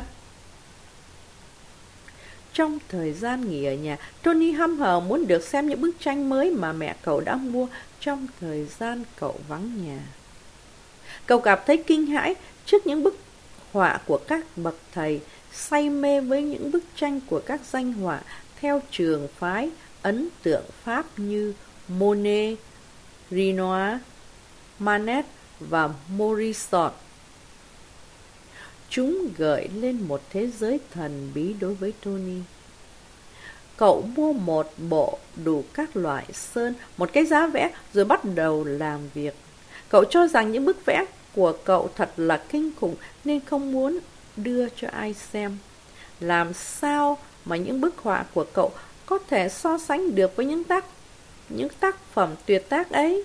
Trong thời gian nghỉ ở nhà, Tony hăm hở muốn được xem những bức tranh mới mà mẹ cậu đã mua trong thời gian cậu vắng nhà. Cậu cảm thấy kinh hãi trước những bức họa của các bậc thầy, say mê với những bức tranh của các danh họa theo trường phái ấn tượng Pháp như Monet, Renoir, Manet và Morisot. Chúng gợi lên một thế giới thần bí đối với Tony. Cậu mua một bộ đủ các loại sơn, một cái giá vẽ, rồi bắt đầu làm việc. Cậu cho rằng những bức vẽ của cậu thật là kinh khủng nên không muốn đưa cho ai xem. Làm sao mà những bức họa của cậu có thể so sánh được với những tác những tác phẩm tuyệt tác ấy?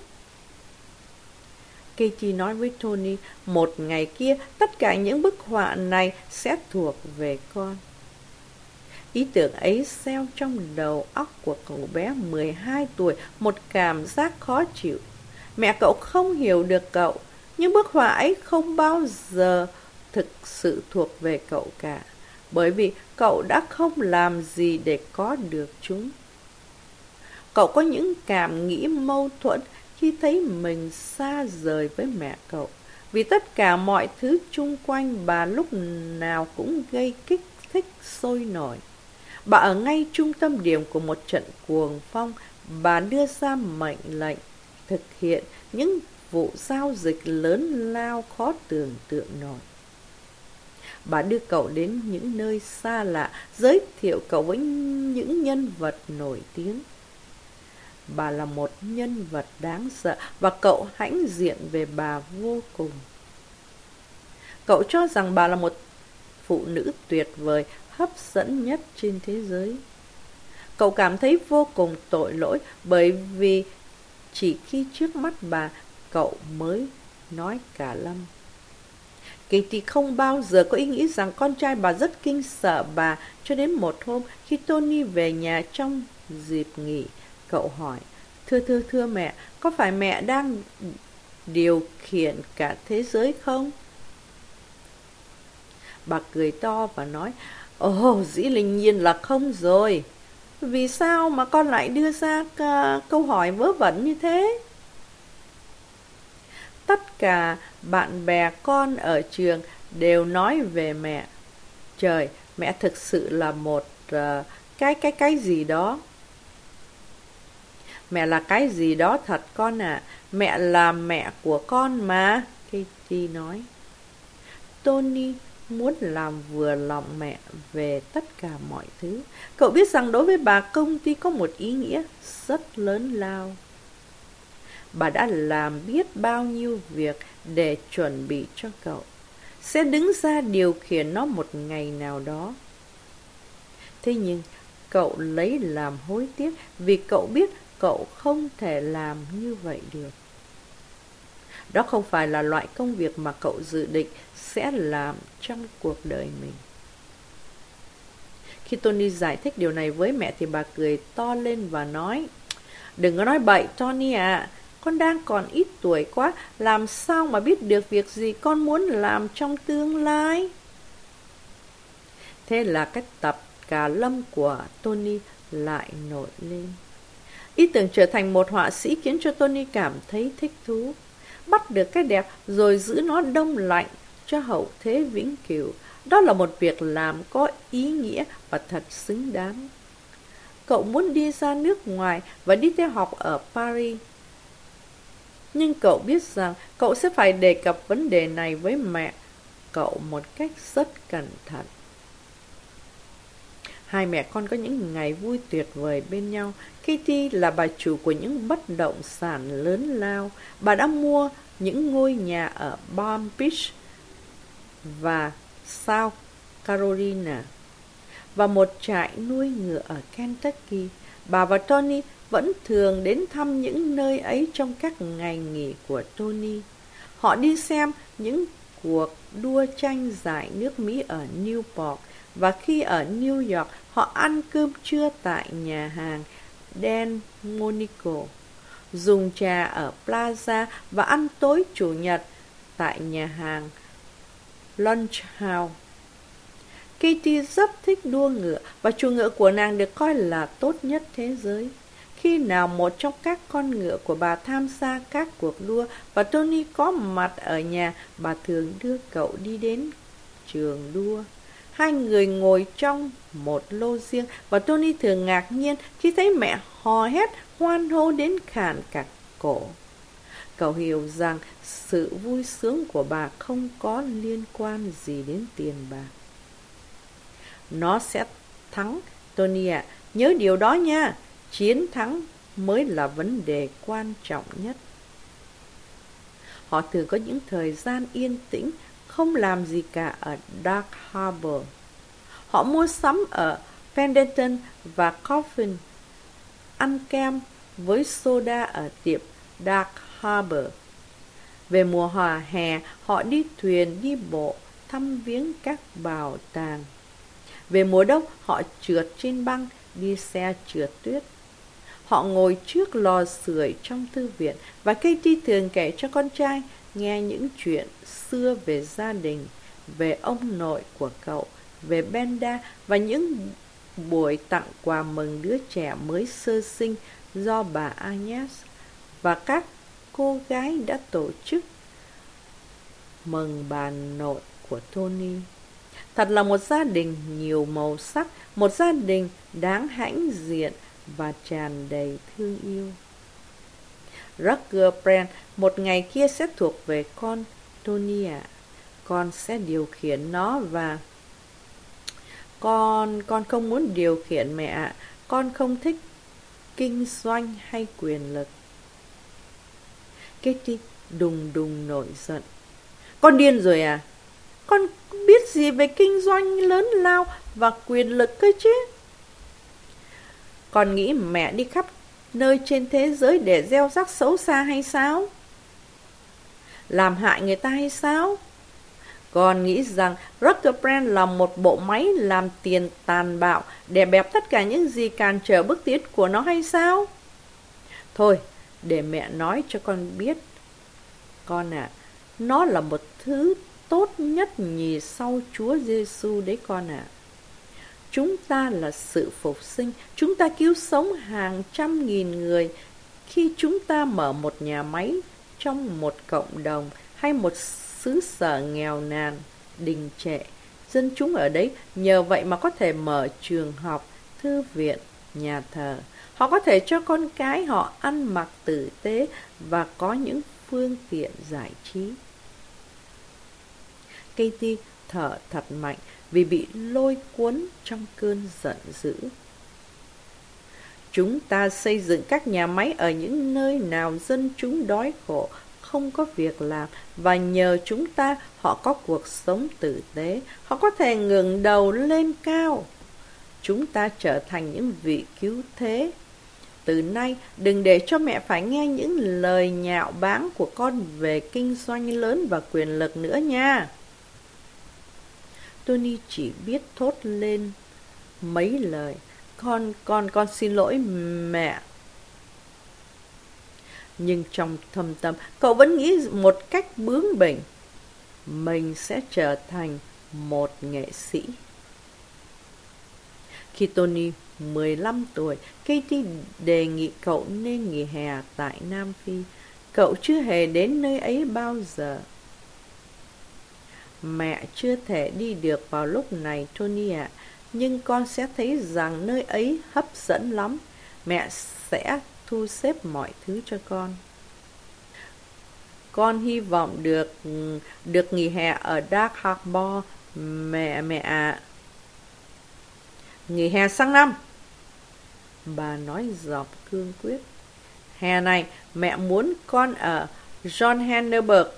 Katie nói với Tony, một ngày kia tất cả những bức họa này sẽ thuộc về con. Ý tưởng ấy gieo trong đầu óc của cậu bé mười hai tuổi một cảm giác khó chịu. Mẹ cậu không hiểu được cậu, những bức họa ấy không bao giờ thực sự thuộc về cậu cả, bởi vì cậu đã không làm gì để có được chúng. Cậu có những cảm nghĩ mâu thuẫn khi thấy mình xa rời với mẹ cậu, vì tất cả mọi thứ chung quanh bà lúc nào cũng gây kích thích sôi nổi. Bà ở ngay trung tâm điểm của một trận cuồng phong. Bà đưa ra mệnh lệnh thực hiện những vụ giao dịch lớn lao khó tưởng tượng nổi. Bà đưa cậu đến những nơi xa lạ, giới thiệu cậu với những nhân vật nổi tiếng. Bà là một nhân vật đáng sợ và cậu hãnh diện về bà vô cùng. Cậu cho rằng bà là một phụ nữ tuyệt vời, hấp dẫn nhất trên thế giới. Cậu cảm thấy vô cùng tội lỗi bởi vì chỉ khi trước mắt bà, cậu mới nói cả lâm. Katie không bao giờ có ý nghĩ rằng con trai bà rất kinh sợ bà, cho đến một hôm khi Tony về nhà trong dịp nghỉ, cậu hỏi, Thưa thưa thưa mẹ, có phải mẹ đang điều khiển cả thế giới không? Bà cười to và nói, Ồ, dĩ linh nhiên là không rồi. Vì sao mà con lại đưa ra câu hỏi vớ vẩn như thế? Tất cả bạn bè con ở trường đều nói về mẹ. Trời, mẹ thực sự là một uh, cái cái cái gì đó. Mẹ là cái gì đó thật con ạ. À. Mẹ là mẹ của con mà, Katie nói. Tony muốn làm vừa lòng mẹ về tất cả mọi thứ. Cậu biết rằng đối với bà, công ty có một ý nghĩa rất lớn lao. Bà đã làm biết bao nhiêu việc để chuẩn bị cho cậu, sẽ đứng ra điều khiển nó một ngày nào đó. Thế nhưng cậu lấy làm hối tiếc vì cậu biết cậu không thể làm như vậy được. Đó không phải là loại công việc mà cậu dự định sẽ làm trong cuộc đời mình. Khi Tony giải thích điều này với mẹ thì bà cười to lên và nói, Đừng có nói bậy Tony ạ, à. Con đang còn ít tuổi quá, làm sao mà biết được việc gì con muốn làm trong tương lai? Thế là cái tập cà lâm của Tony lại nổi lên. Ý tưởng trở thành một họa sĩ khiến cho Tony cảm thấy thích thú. Bắt được cái đẹp rồi giữ nó đông lạnh cho hậu thế vĩnh cửu. Đó là một việc làm có ý nghĩa và thật xứng đáng. Cậu muốn đi ra nước ngoài và đi theo học ở Paris. Nhưng cậu biết rằng cậu sẽ phải đề cập vấn đề này với mẹ cậu một cách rất cẩn thận. Hai mẹ con có những ngày vui tuyệt vời bên nhau. Katie là bà chủ của những bất động sản lớn lao. Bà đã mua những ngôi nhà ở Palm Beach và South Carolina và một trại nuôi ngựa ở Kentucky. Bà và Tony vẫn thường đến thăm những nơi ấy trong các ngày nghỉ của Tony. Họ đi xem những cuộc đua tranh giải nước Mỹ ở Newport, và khi ở New York, họ ăn cơm trưa tại nhà hàng Delmonico, dùng trà ở Plaza và ăn tối chủ nhật tại nhà hàng Lunch House. Katie rất thích đua ngựa và chuồng ngựa của nàng được coi là tốt nhất thế giới. Khi nào một trong các con ngựa của bà tham gia các cuộc đua và Tony có mặt ở nhà, bà thường đưa cậu đi đến trường đua. Hai người ngồi trong một lô riêng và Tony thường ngạc nhiên khi thấy mẹ hò hét hoan hô đến khản cả cổ. Cậu hiểu rằng sự vui sướng của bà không có liên quan gì đến tiền bạc. Nó sẽ thắng, Tony ạ. Nhớ điều đó nha. Chiến thắng mới là vấn đề quan trọng nhất. Họ thường có những thời gian yên tĩnh, không làm gì cả ở Dark Harbor. Họ mua sắm ở Pendleton và Coffin, ăn kem với soda ở tiệm Dark Harbor. Về mùa hòa hè, họ đi thuyền, đi bộ, thăm viếng các bảo tàng. Về mùa đông, họ trượt trên băng, đi xe trượt tuyết. Họ ngồi trước lò sưởi trong thư viện, và Katie thường kể cho con trai nghe những chuyện xưa về gia đình, về ông nội của cậu, về Benda và những buổi tặng quà mừng đứa trẻ mới sơ sinh do bà Agnes và các cô gái đã tổ chức mừng bà nội của Tony. Thật là một gia đình nhiều màu sắc, một gia đình đáng hãnh diện và tràn đầy thương yêu. Roger Brand một ngày kia sẽ thuộc về con, Tony ạ. À. Con sẽ điều khiển nó và... Con, con không muốn điều khiển mẹ ạ. À. Con không thích kinh doanh hay quyền lực. Katie đùng đùng nổi giận. Con điên rồi à? Con biết gì về kinh doanh lớn lao và quyền lực cơ chứ? Con nghĩ mẹ đi khắp nơi trên thế giới để gieo rắc xấu xa hay sao? Làm hại người ta hay sao? Con nghĩ rằng Roger Brand là một bộ máy làm tiền tàn bạo, đè bẹp tất cả những gì cản trở bước tiến của nó hay sao? Thôi, để mẹ nói cho con biết. Con ạ, à, nó là một thứ tốt nhất nhì sau Chúa Giêsu đấy con ạ. À. Chúng ta là sự phục sinh, chúng ta cứu sống hàng trăm nghìn người khi chúng ta mở một nhà máy trong một cộng đồng hay một xứ sở nghèo nàn, đình trệ. Dân chúng ở đấy nhờ vậy mà có thể mở trường học, thư viện, nhà thờ. Họ có thể cho con cái họ ăn mặc tử tế và có những phương tiện giải trí. Katie thở thật mạnh vì bị lôi cuốn trong cơn giận dữ. Chúng ta xây dựng các nhà máy ở những nơi nào dân chúng đói khổ, không có việc làm, và nhờ chúng ta họ có cuộc sống tử tế, họ có thể ngẩng đầu lên cao. Chúng ta trở thành những vị cứu thế. Từ nay, đừng để cho mẹ phải nghe những lời nhạo báng của con về kinh doanh lớn và quyền lực nữa nha. Tony chỉ biết thốt lên mấy lời. Con, con, con xin lỗi mẹ. Nhưng trong thâm tâm, cậu vẫn nghĩ một cách bướng bỉnh. Mình sẽ trở thành một nghệ sĩ. Khi Tony mười lăm tuổi, Katie đề nghị cậu nên nghỉ hè tại Nam Phi. Cậu chưa hề đến nơi ấy bao giờ. Mẹ chưa thể đi được vào lúc này, Tony ạ, à, nhưng con sẽ thấy rằng nơi ấy hấp dẫn lắm. Mẹ sẽ thu xếp mọi thứ cho con. Con hy vọng được được nghỉ hè ở Dark Harbor, mẹ mẹ ạ. À. Nghỉ hè sang năm, bà nói giọng cương quyết. Hè này mẹ muốn con ở Johannesburg.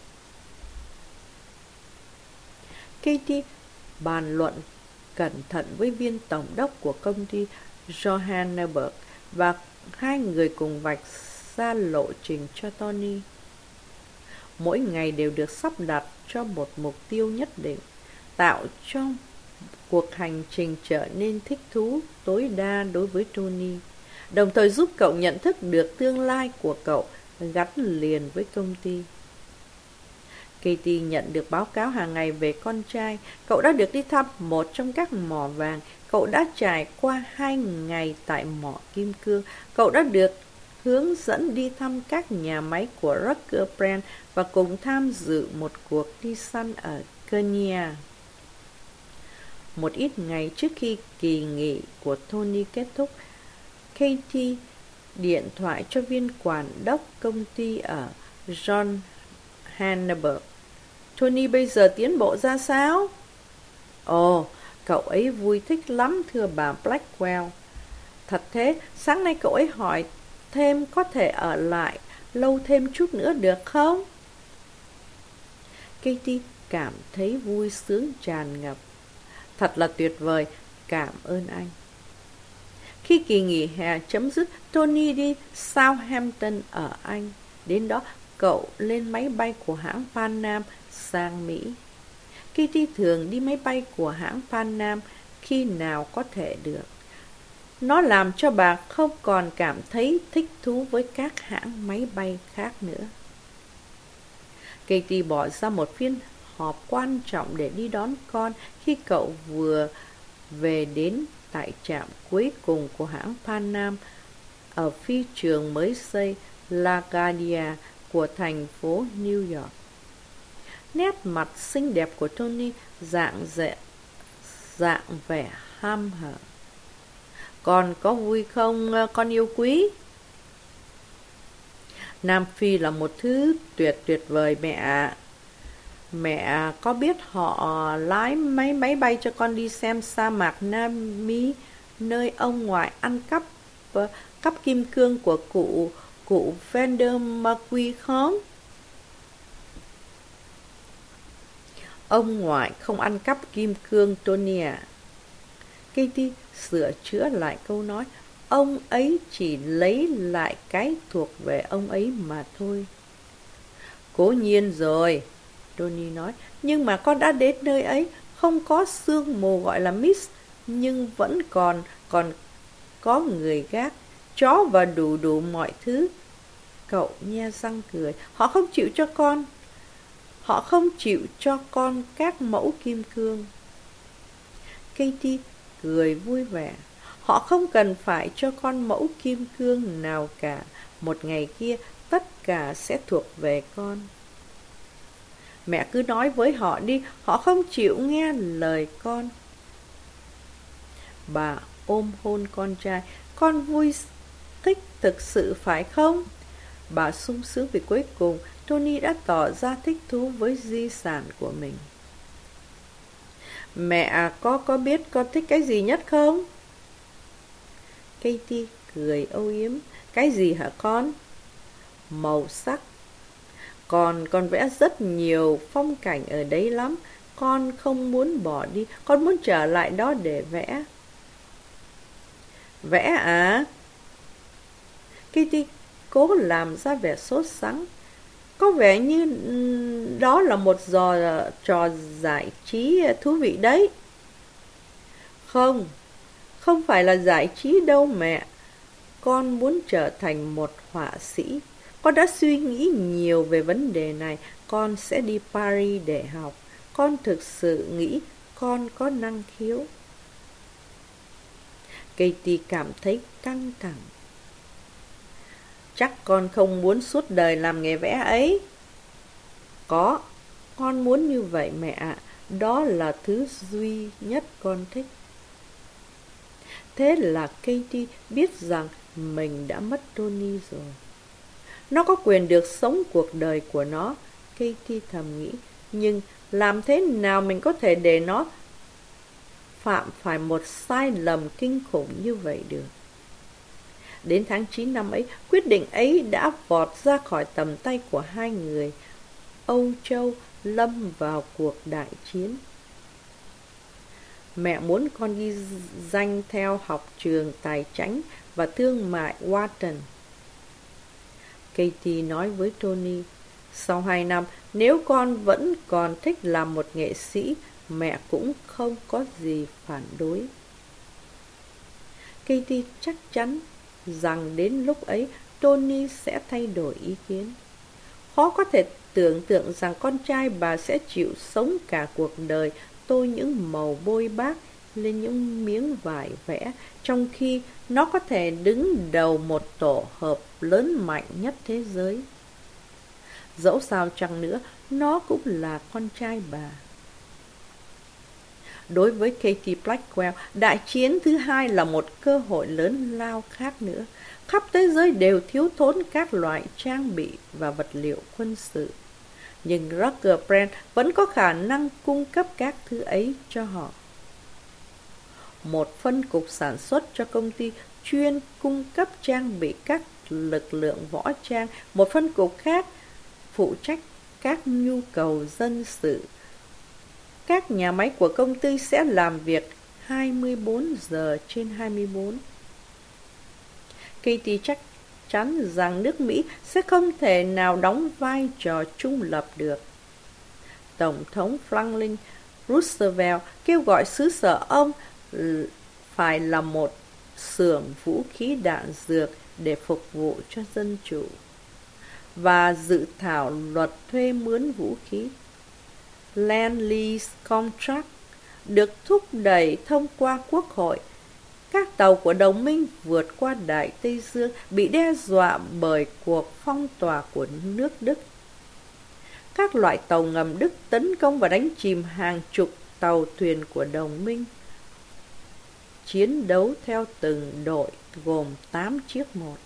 Katie bàn luận cẩn thận với viên tổng đốc của công ty Johannesburg và hai người cùng vạch ra lộ trình cho Tony. Mỗi ngày đều được sắp đặt cho một mục tiêu nhất định, tạo cho cuộc hành trình trở nên thích thú tối đa đối với Tony, đồng thời giúp cậu nhận thức được tương lai của cậu gắn liền với công ty. Katie nhận được báo cáo hàng ngày về con trai. Cậu đã được đi thăm một trong các mỏ vàng. Cậu đã trải qua hai ngày tại mỏ kim cương. Cậu đã được hướng dẫn đi thăm các nhà máy của Roger Brand và cùng tham dự một cuộc đi săn ở Kenya. Một ít ngày trước khi kỳ nghỉ của Tony kết thúc, Katie điện thoại cho viên quản đốc công ty ở John Hannibal. Tony bây giờ tiến bộ ra sao? Ồ, cậu ấy vui thích lắm thưa bà Blackwell. Thật thế, sáng nay cậu ấy hỏi thêm có thể ở lại lâu thêm chút nữa được không? Katie cảm thấy vui sướng tràn ngập. Thật là tuyệt vời, cảm ơn anh. Khi kỳ nghỉ hè chấm dứt, Tony đi Southampton ở Anh. Đến đó, cậu lên máy bay của hãng Pan Am sang Mỹ. Kitty thường đi máy bay của hãng Pan Am khi nào có thể được. Nó làm cho bà không còn cảm thấy thích thú với các hãng máy bay khác nữa. Katie bỏ ra một phiên họp quan trọng để đi đón con khi cậu vừa về đến tại trạm cuối cùng của hãng Pan Am ở phi trường mới xây LaGuardia của thành phố New York. Nét mặt xinh đẹp của Tony dạng dẹ, dạng vẻ ham hở. Con có vui không, con yêu quý? Nam Phi là một thứ tuyệt tuyệt vời mẹ ạ. Mẹ có biết họ lái máy máy bay cho con đi xem sa mạc Nam Mỹ, nơi ông ngoại ăn cắp cắp kim cương của cụ cụ Vander Marquis không? Ông ngoại không ăn cắp kim cương, Tony ạ. Katie sửa chữa lại câu nói. Ông ấy chỉ lấy lại cái thuộc về ông ấy mà thôi. Cố nhiên rồi, Tony nói. Nhưng mà con đã đến nơi ấy, không có sương mù gọi là mist, nhưng vẫn còn còn có người gác, chó và đủ đủ mọi thứ. Cậu nhe răng cười. Họ không chịu cho con. Họ không chịu cho con các mẫu kim cương. Katie cười vui vẻ. Họ không cần phải cho con mẫu kim cương nào cả. Một ngày kia, tất cả sẽ thuộc về con. Mẹ cứ nói với họ đi, họ không chịu nghe lời con. Bà ôm hôn con trai. Con vui thích thực sự phải không? Bà sung sướng vì cuối cùng Tony đã tỏ ra thích thú với di sản của mình. Mẹ có có biết con thích cái gì nhất không? Katie cười âu yếm. Cái gì hả con? Màu sắc. Con con vẽ rất nhiều phong cảnh ở đấy lắm. Con không muốn bỏ đi. Con muốn trở lại đó để vẽ. Vẽ à? Katie cố làm ra vẻ sốt sắng. Có vẻ như đó là một trò, trò giải trí thú vị đấy. Không, không phải là giải trí đâu mẹ. Con muốn trở thành một họa sĩ. Con đã suy nghĩ nhiều về vấn đề này. Con sẽ đi Paris để học. Con thực sự nghĩ con có năng khiếu. Katie cảm thấy căng thẳng. Chắc con không muốn suốt đời làm nghề vẽ ấy. Có, con muốn như vậy mẹ ạ. Đó là thứ duy nhất con thích. Thế là Katie biết rằng mình đã mất Tony rồi. Nó có quyền được sống cuộc đời của nó, Katie thầm nghĩ. Nhưng làm thế nào mình có thể để nó phạm phải một sai lầm kinh khủng như vậy được? Đến tháng chín năm ấy, quyết định ấy đã vọt ra khỏi tầm tay của hai người. Âu Châu lâm vào cuộc đại chiến. Mẹ muốn con ghi danh theo học trường tài chánh và thương mại Wharton. Katie nói với Tony, sau hai năm, nếu con vẫn còn thích làm một nghệ sĩ, mẹ cũng không có gì phản đối. Katie chắc chắn rằng đến lúc ấy Tony sẽ thay đổi ý kiến. Khó có thể tưởng tượng rằng con trai bà sẽ chịu sống cả cuộc đời tô những màu bôi bác lên những miếng vải vẽ, trong khi nó có thể đứng đầu một tổ hợp lớn mạnh nhất thế giới. Dẫu sao chăng nữa, nó cũng là con trai bà. Đối với Katie Blackwell, đại chiến thứ hai là một cơ hội lớn lao khác nữa. khắp thế giới đều thiếu thốn các loại trang bị và vật liệu quân sự. Nhưng Roger Brand vẫn có khả năng cung cấp các thứ ấy cho họ. Một phân cục sản xuất cho công ty chuyên cung cấp trang bị các lực lượng võ trang, một phân cục khác phụ trách các nhu cầu dân sự. Các nhà máy của công ty sẽ làm việc hai mươi bốn giờ trên hai mươi bốn. Katie chắc chắn rằng nước Mỹ sẽ không thể nào đóng vai trò trung lập được. Tổng thống Franklin Roosevelt kêu gọi xứ sở ông phải là một xưởng vũ khí đạn dược để phục vụ cho dân chủ, và dự thảo luật thuê mướn vũ khí Land-Lease Contract được thúc đẩy thông qua Quốc hội. Các tàu của đồng minh vượt qua Đại Tây Dương bị đe dọa bởi cuộc phong tỏa của nước Đức. Các loại tàu ngầm Đức tấn công và đánh chìm hàng chục tàu thuyền của đồng minh. Chiến đấu theo từng đội gồm tám chiếc một.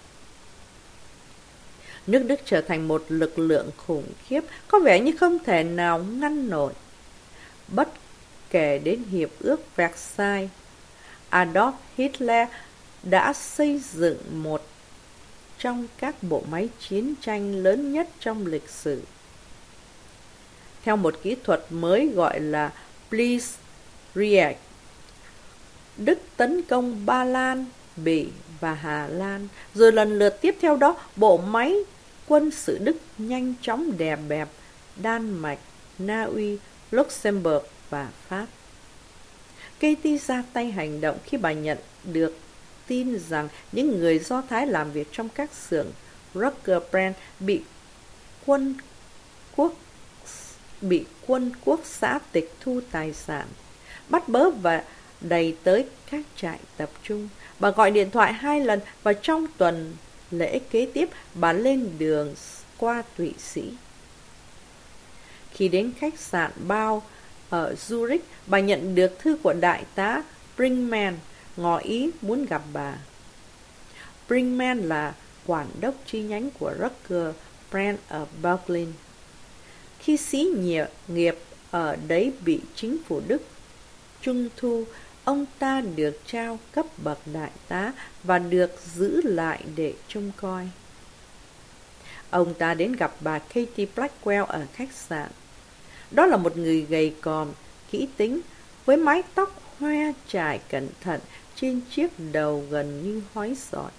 Nước Đức trở thành một lực lượng khủng khiếp, có vẻ như không thể nào ngăn nổi. Bất kể đến Hiệp ước Versailles, Adolf Hitler đã xây dựng một trong các bộ máy chiến tranh lớn nhất trong lịch sử. Theo một kỹ thuật mới gọi là Blitzkrieg, Đức tấn công Ba Lan, Bỉ và Hà Lan, rồi lần lượt tiếp theo đó bộ máy quân sự Đức nhanh chóng đè bẹp Đan Mạch, Na Uy, Luxembourg và Pháp. Katie ra tay hành động khi bà nhận được tin rằng những người Do Thái làm việc trong các xưởng Roger Brand bị quân quốc bị quân quốc xã tịch thu tài sản, bắt bớ và đẩy tới các trại tập trung. Bà gọi điện thoại hai lần và trong tuần lễ kế tiếp bà lên đường qua Thụy Sĩ. Khi đến khách sạn Bao ở Zurich, bà nhận được thư của đại tá Brinkman ngỏ ý muốn gặp bà. Brinkman là quản đốc chi nhánh của Roger Brand ở Berlin. Khi xí nghiệp ở đấy bị chính phủ Đức trung thu, ông ta được trao cấp bậc đại tá và được giữ lại để trông coi. Ông ta đến gặp bà Katie Blackwell ở khách sạn. Đó là một người gầy còm, kỹ tính, với mái tóc hoe trải cẩn thận trên chiếc đầu gần như hói sỏi.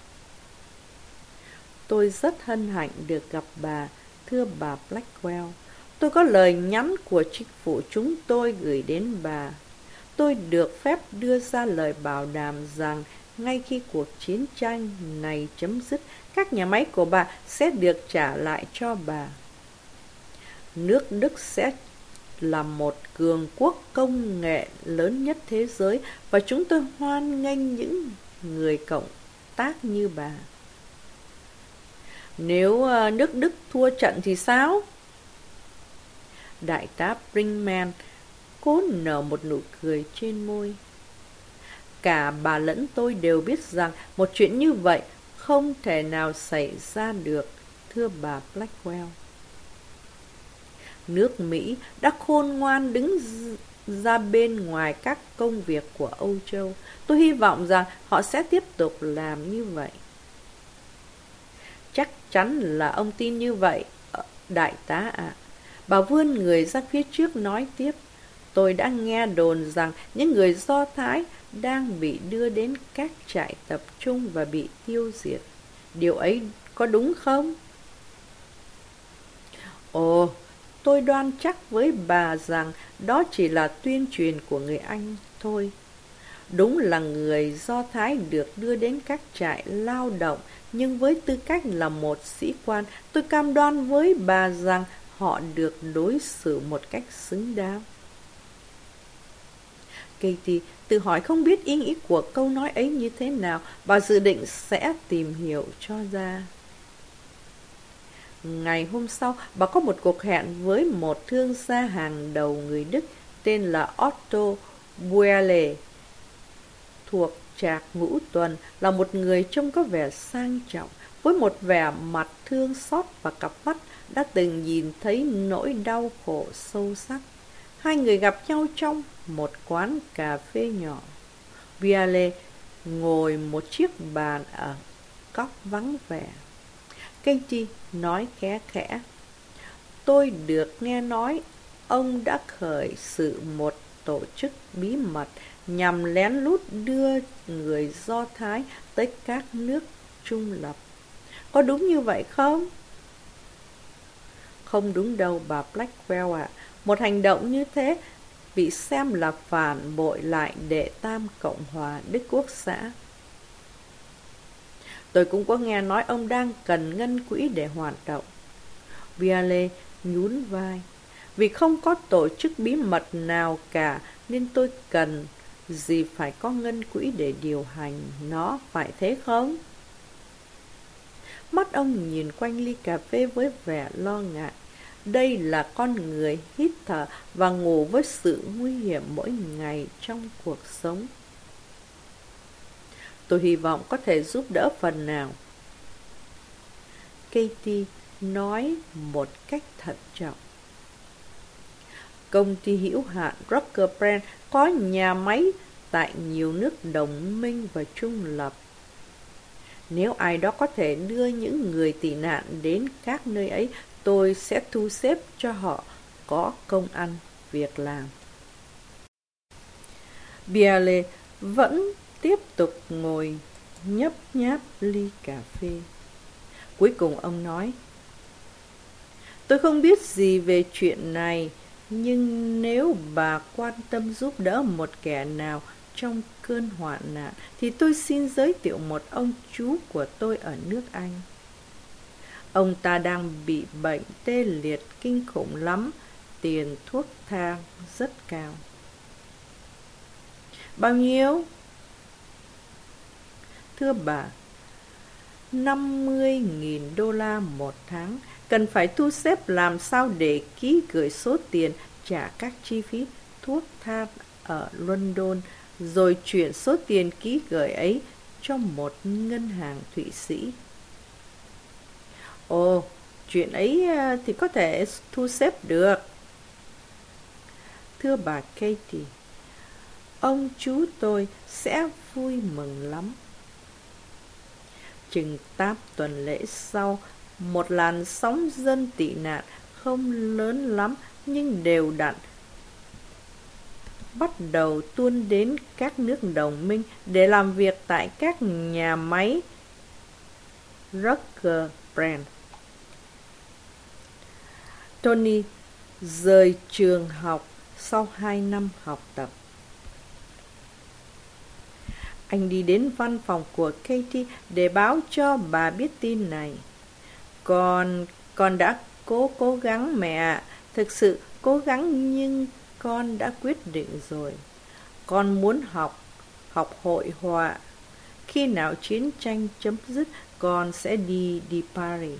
Tôi rất hân hạnh được gặp bà, thưa bà Blackwell. Tôi có lời nhắn của chính phủ chúng tôi gửi đến bà. Tôi được phép đưa ra lời bảo đảm rằng ngay khi cuộc chiến tranh này chấm dứt, các nhà máy của bà sẽ được trả lại cho bà. Nước Đức sẽ là một cường quốc công nghệ lớn nhất thế giới và chúng tôi hoan nghênh những người cộng tác như bà. Nếu nước Đức thua trận thì sao? Đại tá Brinkman cố nở một nụ cười trên môi. Cả bà lẫn tôi đều biết rằng một chuyện như vậy không thể nào xảy ra được, thưa bà Blackwell. Nước Mỹ đã khôn ngoan đứng ra bên ngoài các công việc của Âu Châu. Tôi hy vọng rằng họ sẽ tiếp tục làm như vậy. Chắc chắn là ông tin như vậy, đại tá ạ. À. Bà vươn người ra phía trước nói tiếp. Tôi đã nghe đồn rằng những người Do Thái đang bị đưa đến các trại tập trung và bị tiêu diệt. Điều ấy có đúng không? Ồ, tôi đoan chắc với bà rằng đó chỉ là tuyên truyền của người Anh thôi. Đúng là người Do Thái được đưa đến các trại lao động, nhưng với tư cách là một sĩ quan, tôi cam đoan với bà rằng họ được đối xử một cách xứng đáng. Katie tự hỏi không biết ý nghĩa của câu nói ấy như thế nào, và dự định sẽ tìm hiểu cho ra. Ngày hôm sau, bà có một cuộc hẹn với một thương gia hàng đầu người Đức tên là Otto Buelle thuộc Trạc Ngũ Tuần là một người trông có vẻ sang trọng, với một vẻ mặt thương xót và cặp mắt đã từng nhìn thấy nỗi đau khổ sâu sắc. Hai người gặp nhau trong một quán cà phê nhỏ. Viale ngồi một chiếc bàn ở góc vắng vẻ. Katie nói khẽ khẽ: "Tôi được nghe nói ông đã khởi sự một tổ chức bí mật nhằm lén lút đưa người Do Thái tới các nước trung lập. Có đúng như vậy không?" "Không đúng đâu bà Blackwell ạ. Một hành động như thế bị xem là phản bội lại Đệ Tam Cộng hòa Đức Quốc xã. Tôi cũng có nghe nói ông đang cần ngân quỹ để hoạt động." Viale nhún vai: "Vì không có tổ chức bí mật nào cả nên tôi cần gì phải có ngân quỹ để điều hành nó, phải thế không?" Mắt ông nhìn quanh ly cà phê với vẻ lo ngại. Đây là con người hít thở và ngủ với sự nguy hiểm mỗi ngày trong cuộc sống. "Tôi hy vọng có thể giúp đỡ phần nào," Katie nói một cách thận trọng. Công ty hữu hạn Rocker Brand có nhà máy tại nhiều nước đồng minh và trung lập. Nếu ai đó có thể đưa những người tị nạn đến các nơi ấy, tôi sẽ thu xếp cho họ có công ăn, việc làm. Biale vẫn tiếp tục ngồi nhấp nháp ly cà phê. Cuối cùng ông nói: "Tôi không biết gì về chuyện này, nhưng nếu bà quan tâm giúp đỡ một kẻ nào trong cơn hoạn nạn, thì tôi xin giới thiệu một ông chú của tôi ở nước Anh. Ông ta đang bị bệnh tê liệt kinh khủng lắm, tiền thuốc thang rất cao." "Bao nhiêu?" "Thưa bà, năm mươi nghìn đô la một tháng. Cần phải thu xếp làm sao để ký gửi số tiền trả các chi phí thuốc thang ở London, rồi chuyển số tiền ký gửi ấy cho một ngân hàng Thụy Sĩ." "Ồ, chuyện ấy thì có thể thu xếp được." "Thưa bà Katie, ông chú tôi sẽ vui mừng lắm." Chừng tám tuần lễ sau, một làn sóng dân tị nạn không lớn lắm nhưng đều đặn bắt đầu tuôn đến các nước đồng minh để làm việc tại các nhà máy Rocker Brand. Tony rời trường học sau hai năm học tập. Anh đi đến văn phòng của Katie để báo cho bà biết tin này. Con, con đã cố cố gắng mẹ ạ. Thực sự cố gắng, nhưng con đã quyết định rồi. Con muốn học, học hội họa. Khi nào chiến tranh chấm dứt, con sẽ đi đi Paris.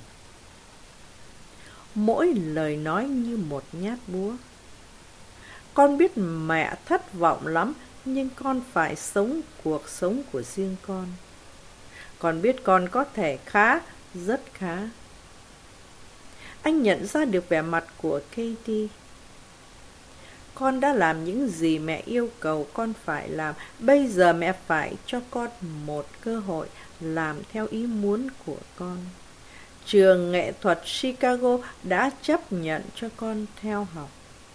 Mỗi lời nói như một nhát búa. Con biết mẹ thất vọng lắm, nhưng con phải sống cuộc sống của riêng con. Con biết con có thể khá, rất khá. Anh nhận ra được vẻ mặt của Katie. Con đã làm những gì mẹ yêu cầu con phải làm. Bây giờ mẹ phải cho con một cơ hội làm theo ý muốn của con. Trường nghệ thuật Chicago đã chấp nhận cho con theo học.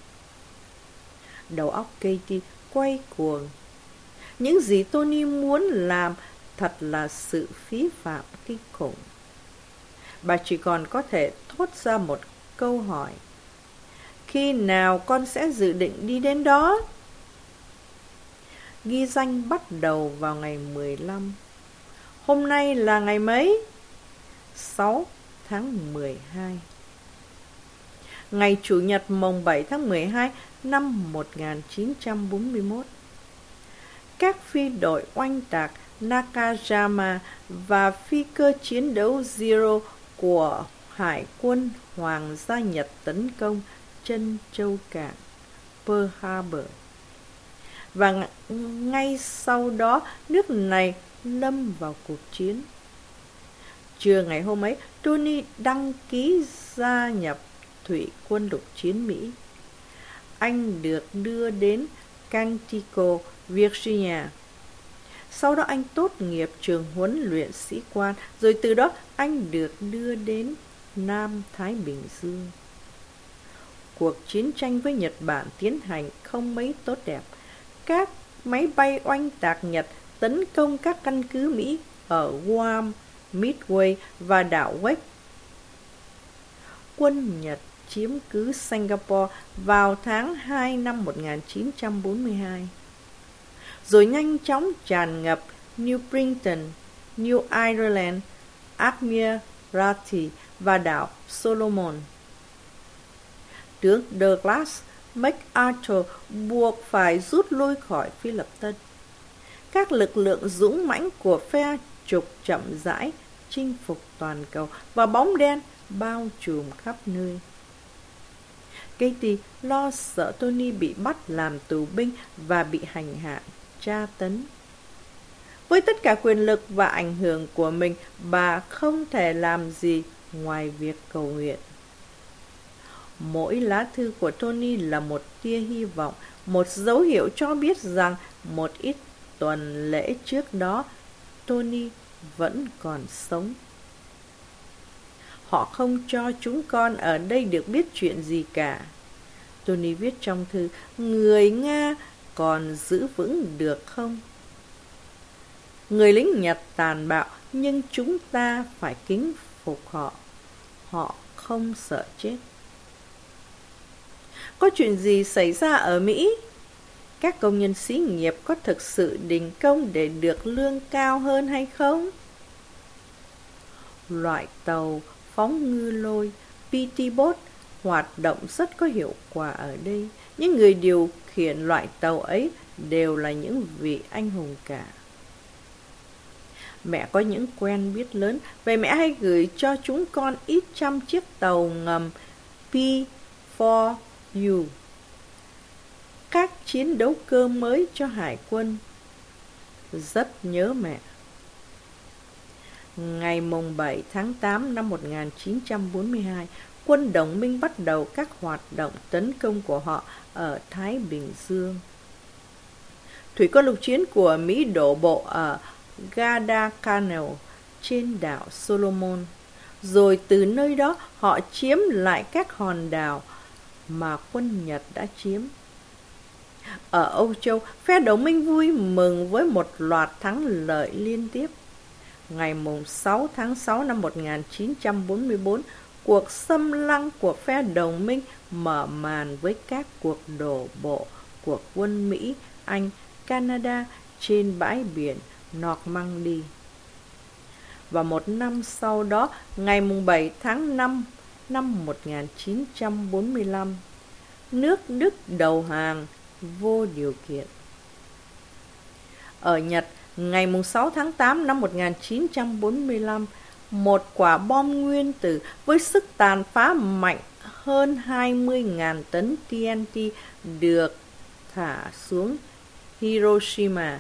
Đầu óc Katie quay cuồng. Những gì Tony muốn làm thật là sự phí phạm kinh khủng. Bà chỉ còn có thể thốt ra một câu hỏi: khi nào con sẽ dự định đi đến đó? Ghi danh bắt đầu vào ngày mười lăm. Hôm nay là ngày mấy? sáu tháng mười hai. Ngày Chủ nhật mồng bảy tháng mười hai năm một nghìn chín trăm bốn mươi mốt. Các phi đội oanh tạc Nakajima và phi cơ chiến đấu Zero của Hải quân Hoàng gia Nhật tấn công Trân Châu Cảng, Pearl Harbor. và ngay sau đó nước này lâm vào cuộc chiến. Trưa ngày hôm ấy, Tony đăng ký gia nhập thủy quân lục chiến Mỹ. Anh được đưa đến Quantico, Virginia. Sau đó anh tốt nghiệp trường huấn luyện sĩ quan, rồi từ đó anh được đưa đến Nam Thái Bình Dương. Cuộc chiến tranh với Nhật Bản tiến hành không mấy tốt đẹp. Các máy bay oanh tạc Nhật tấn công các căn cứ Mỹ ở Guam, Midway và đảo Wake. Quân Nhật chiếm cứ Singapore vào tháng hai năm một nghìn chín trăm bốn mươi hai, rồi nhanh chóng tràn ngập New Britain, New Ireland, Admiralty và đảo Solomon. Tướng Douglas MacArthur buộc phải rút lui khỏi Phi Lập Tân. Các lực lượng dũng mãnh của phe trục chậm rãi chinh phục toàn cầu và bóng đen bao trùm khắp nơi. Katie lo sợ Tony bị bắt làm tù binh và bị hành hạ, tra tấn. Với tất cả quyền lực và ảnh hưởng của mình, bà không thể làm gì ngoài việc cầu nguyện. Mỗi lá thư của Tony là một tia hy vọng, một dấu hiệu cho biết rằng một ít tuần lễ trước đó, Tony vẫn còn sống. Họ không cho chúng con ở đây được biết chuyện gì cả. Tony viết trong thư, người Nga còn giữ vững được không? Người lính Nhật tàn bạo, nhưng chúng ta phải kính phục họ. Họ không sợ chết. Có chuyện gì xảy ra ở Mỹ? Các công nhân xí nghiệp có thực sự đình công để được lương cao hơn hay không? Loại tàu phóng ngư lôi pê tê Boat hoạt động rất có hiệu quả ở đây. Những người điều khiển loại tàu ấy đều là những vị anh hùng cả. Mẹ có những quen biết lớn, vậy mẹ hãy gửi cho chúng con ít trăm chiếc tàu ngầm P bốn U, các chiến đấu cơ mới cho hải quân. Rất nhớ mẹ. Ngày mùng bảy tháng tám năm một nghìn chín trăm bốn mươi hai, quân đồng minh bắt đầu các hoạt động tấn công của họ ở Thái Bình Dương. Thủy quân lục chiến của Mỹ đổ bộ ở Guadalcanal trên đảo Solomon, rồi từ nơi đó họ chiếm lại các hòn đảo mà quân Nhật đã chiếm. Ở Âu Châu, phe đồng minh vui mừng với một loạt thắng lợi liên tiếp. Ngày sáu tháng sáu năm một nghìn chín trăm bốn mươi tư, cuộc xâm lăng của phe đồng minh mở màn với các cuộc đổ bộ của quân Mỹ, Anh, Canada trên bãi biển Normandy. Và một năm sau đó, ngày bảy tháng năm năm một nghìn chín trăm bốn mươi lăm, nước Đức đầu hàng vô điều kiện. Ở Nhật, ngày sáu tháng tám năm một nghìn chín trăm bốn mươi lăm, một quả bom nguyên tử với sức tàn phá mạnh hơn hai mươi nghìn tấn T N T được thả xuống Hiroshima.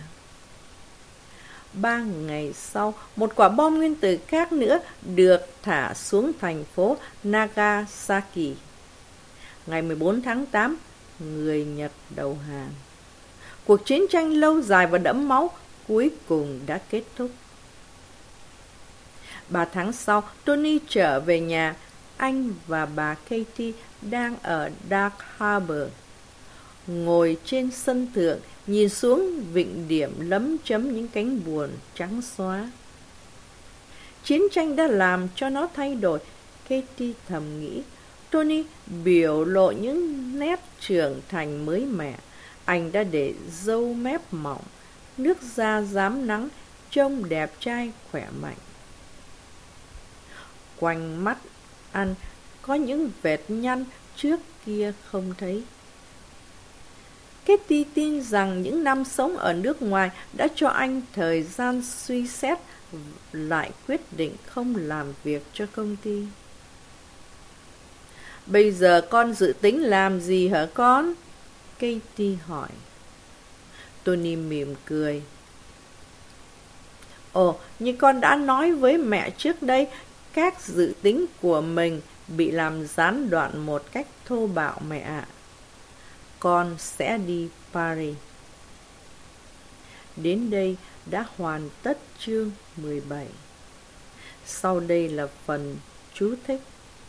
Ba ngày sau, một quả bom nguyên tử khác nữa được thả xuống thành phố Nagasaki. Ngày mười bốn tháng tám, người Nhật đầu hàng. Cuộc chiến tranh lâu dài và đẫm máu cuối cùng đã kết thúc. Ba tháng sau, Tony trở về nhà. Anh và bà Katie đang ở Dark Harbor, ngồi trên sân thượng, nhìn xuống vịnh điểm lấm chấm những cánh buồm trắng xóa. Chiến tranh đã làm cho nó thay đổi, Katie thầm nghĩ. Tony biểu lộ những nét trưởng thành mới mẻ. Anh đã để râu mép mỏng, nước da rám nắng, trông đẹp trai khỏe mạnh. Quanh mắt anh có những vệt nhăn trước kia không thấy. Katie tin rằng những năm sống ở nước ngoài đã cho anh thời gian suy xét lại quyết định không làm việc cho công ty. Bây giờ con dự tính làm gì hả con? Katie hỏi. Tony mỉm cười. Ồ, như con đã nói với mẹ trước đây, các dự tính của mình bị làm gián đoạn một cách thô bạo mẹ ạ. Con sẽ đi Paris. Đến đây đã hoàn tất chương mười bảy. Sau đây là phần chú thích.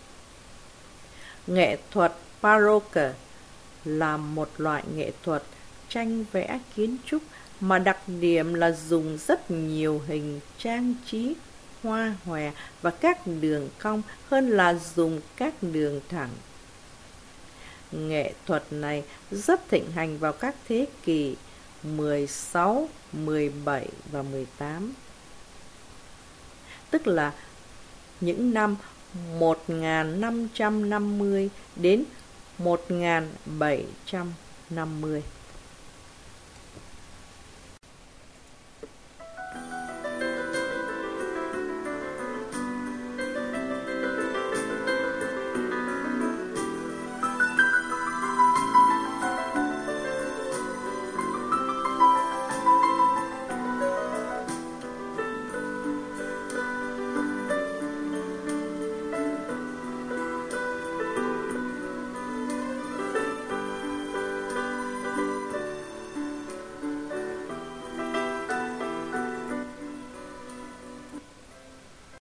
Nghệ thuật Baroque là một loại nghệ thuật tranh vẽ kiến trúc mà đặc điểm là dùng rất nhiều hình trang trí, hoa hòe và các đường cong hơn là dùng các đường thẳng. Nghệ thuật này rất thịnh hành vào các thế kỷ mười sáu, mười bảy và mười tám, tức là những năm một nghìn năm trăm năm mươi đến một nghìn bảy trăm năm mươi.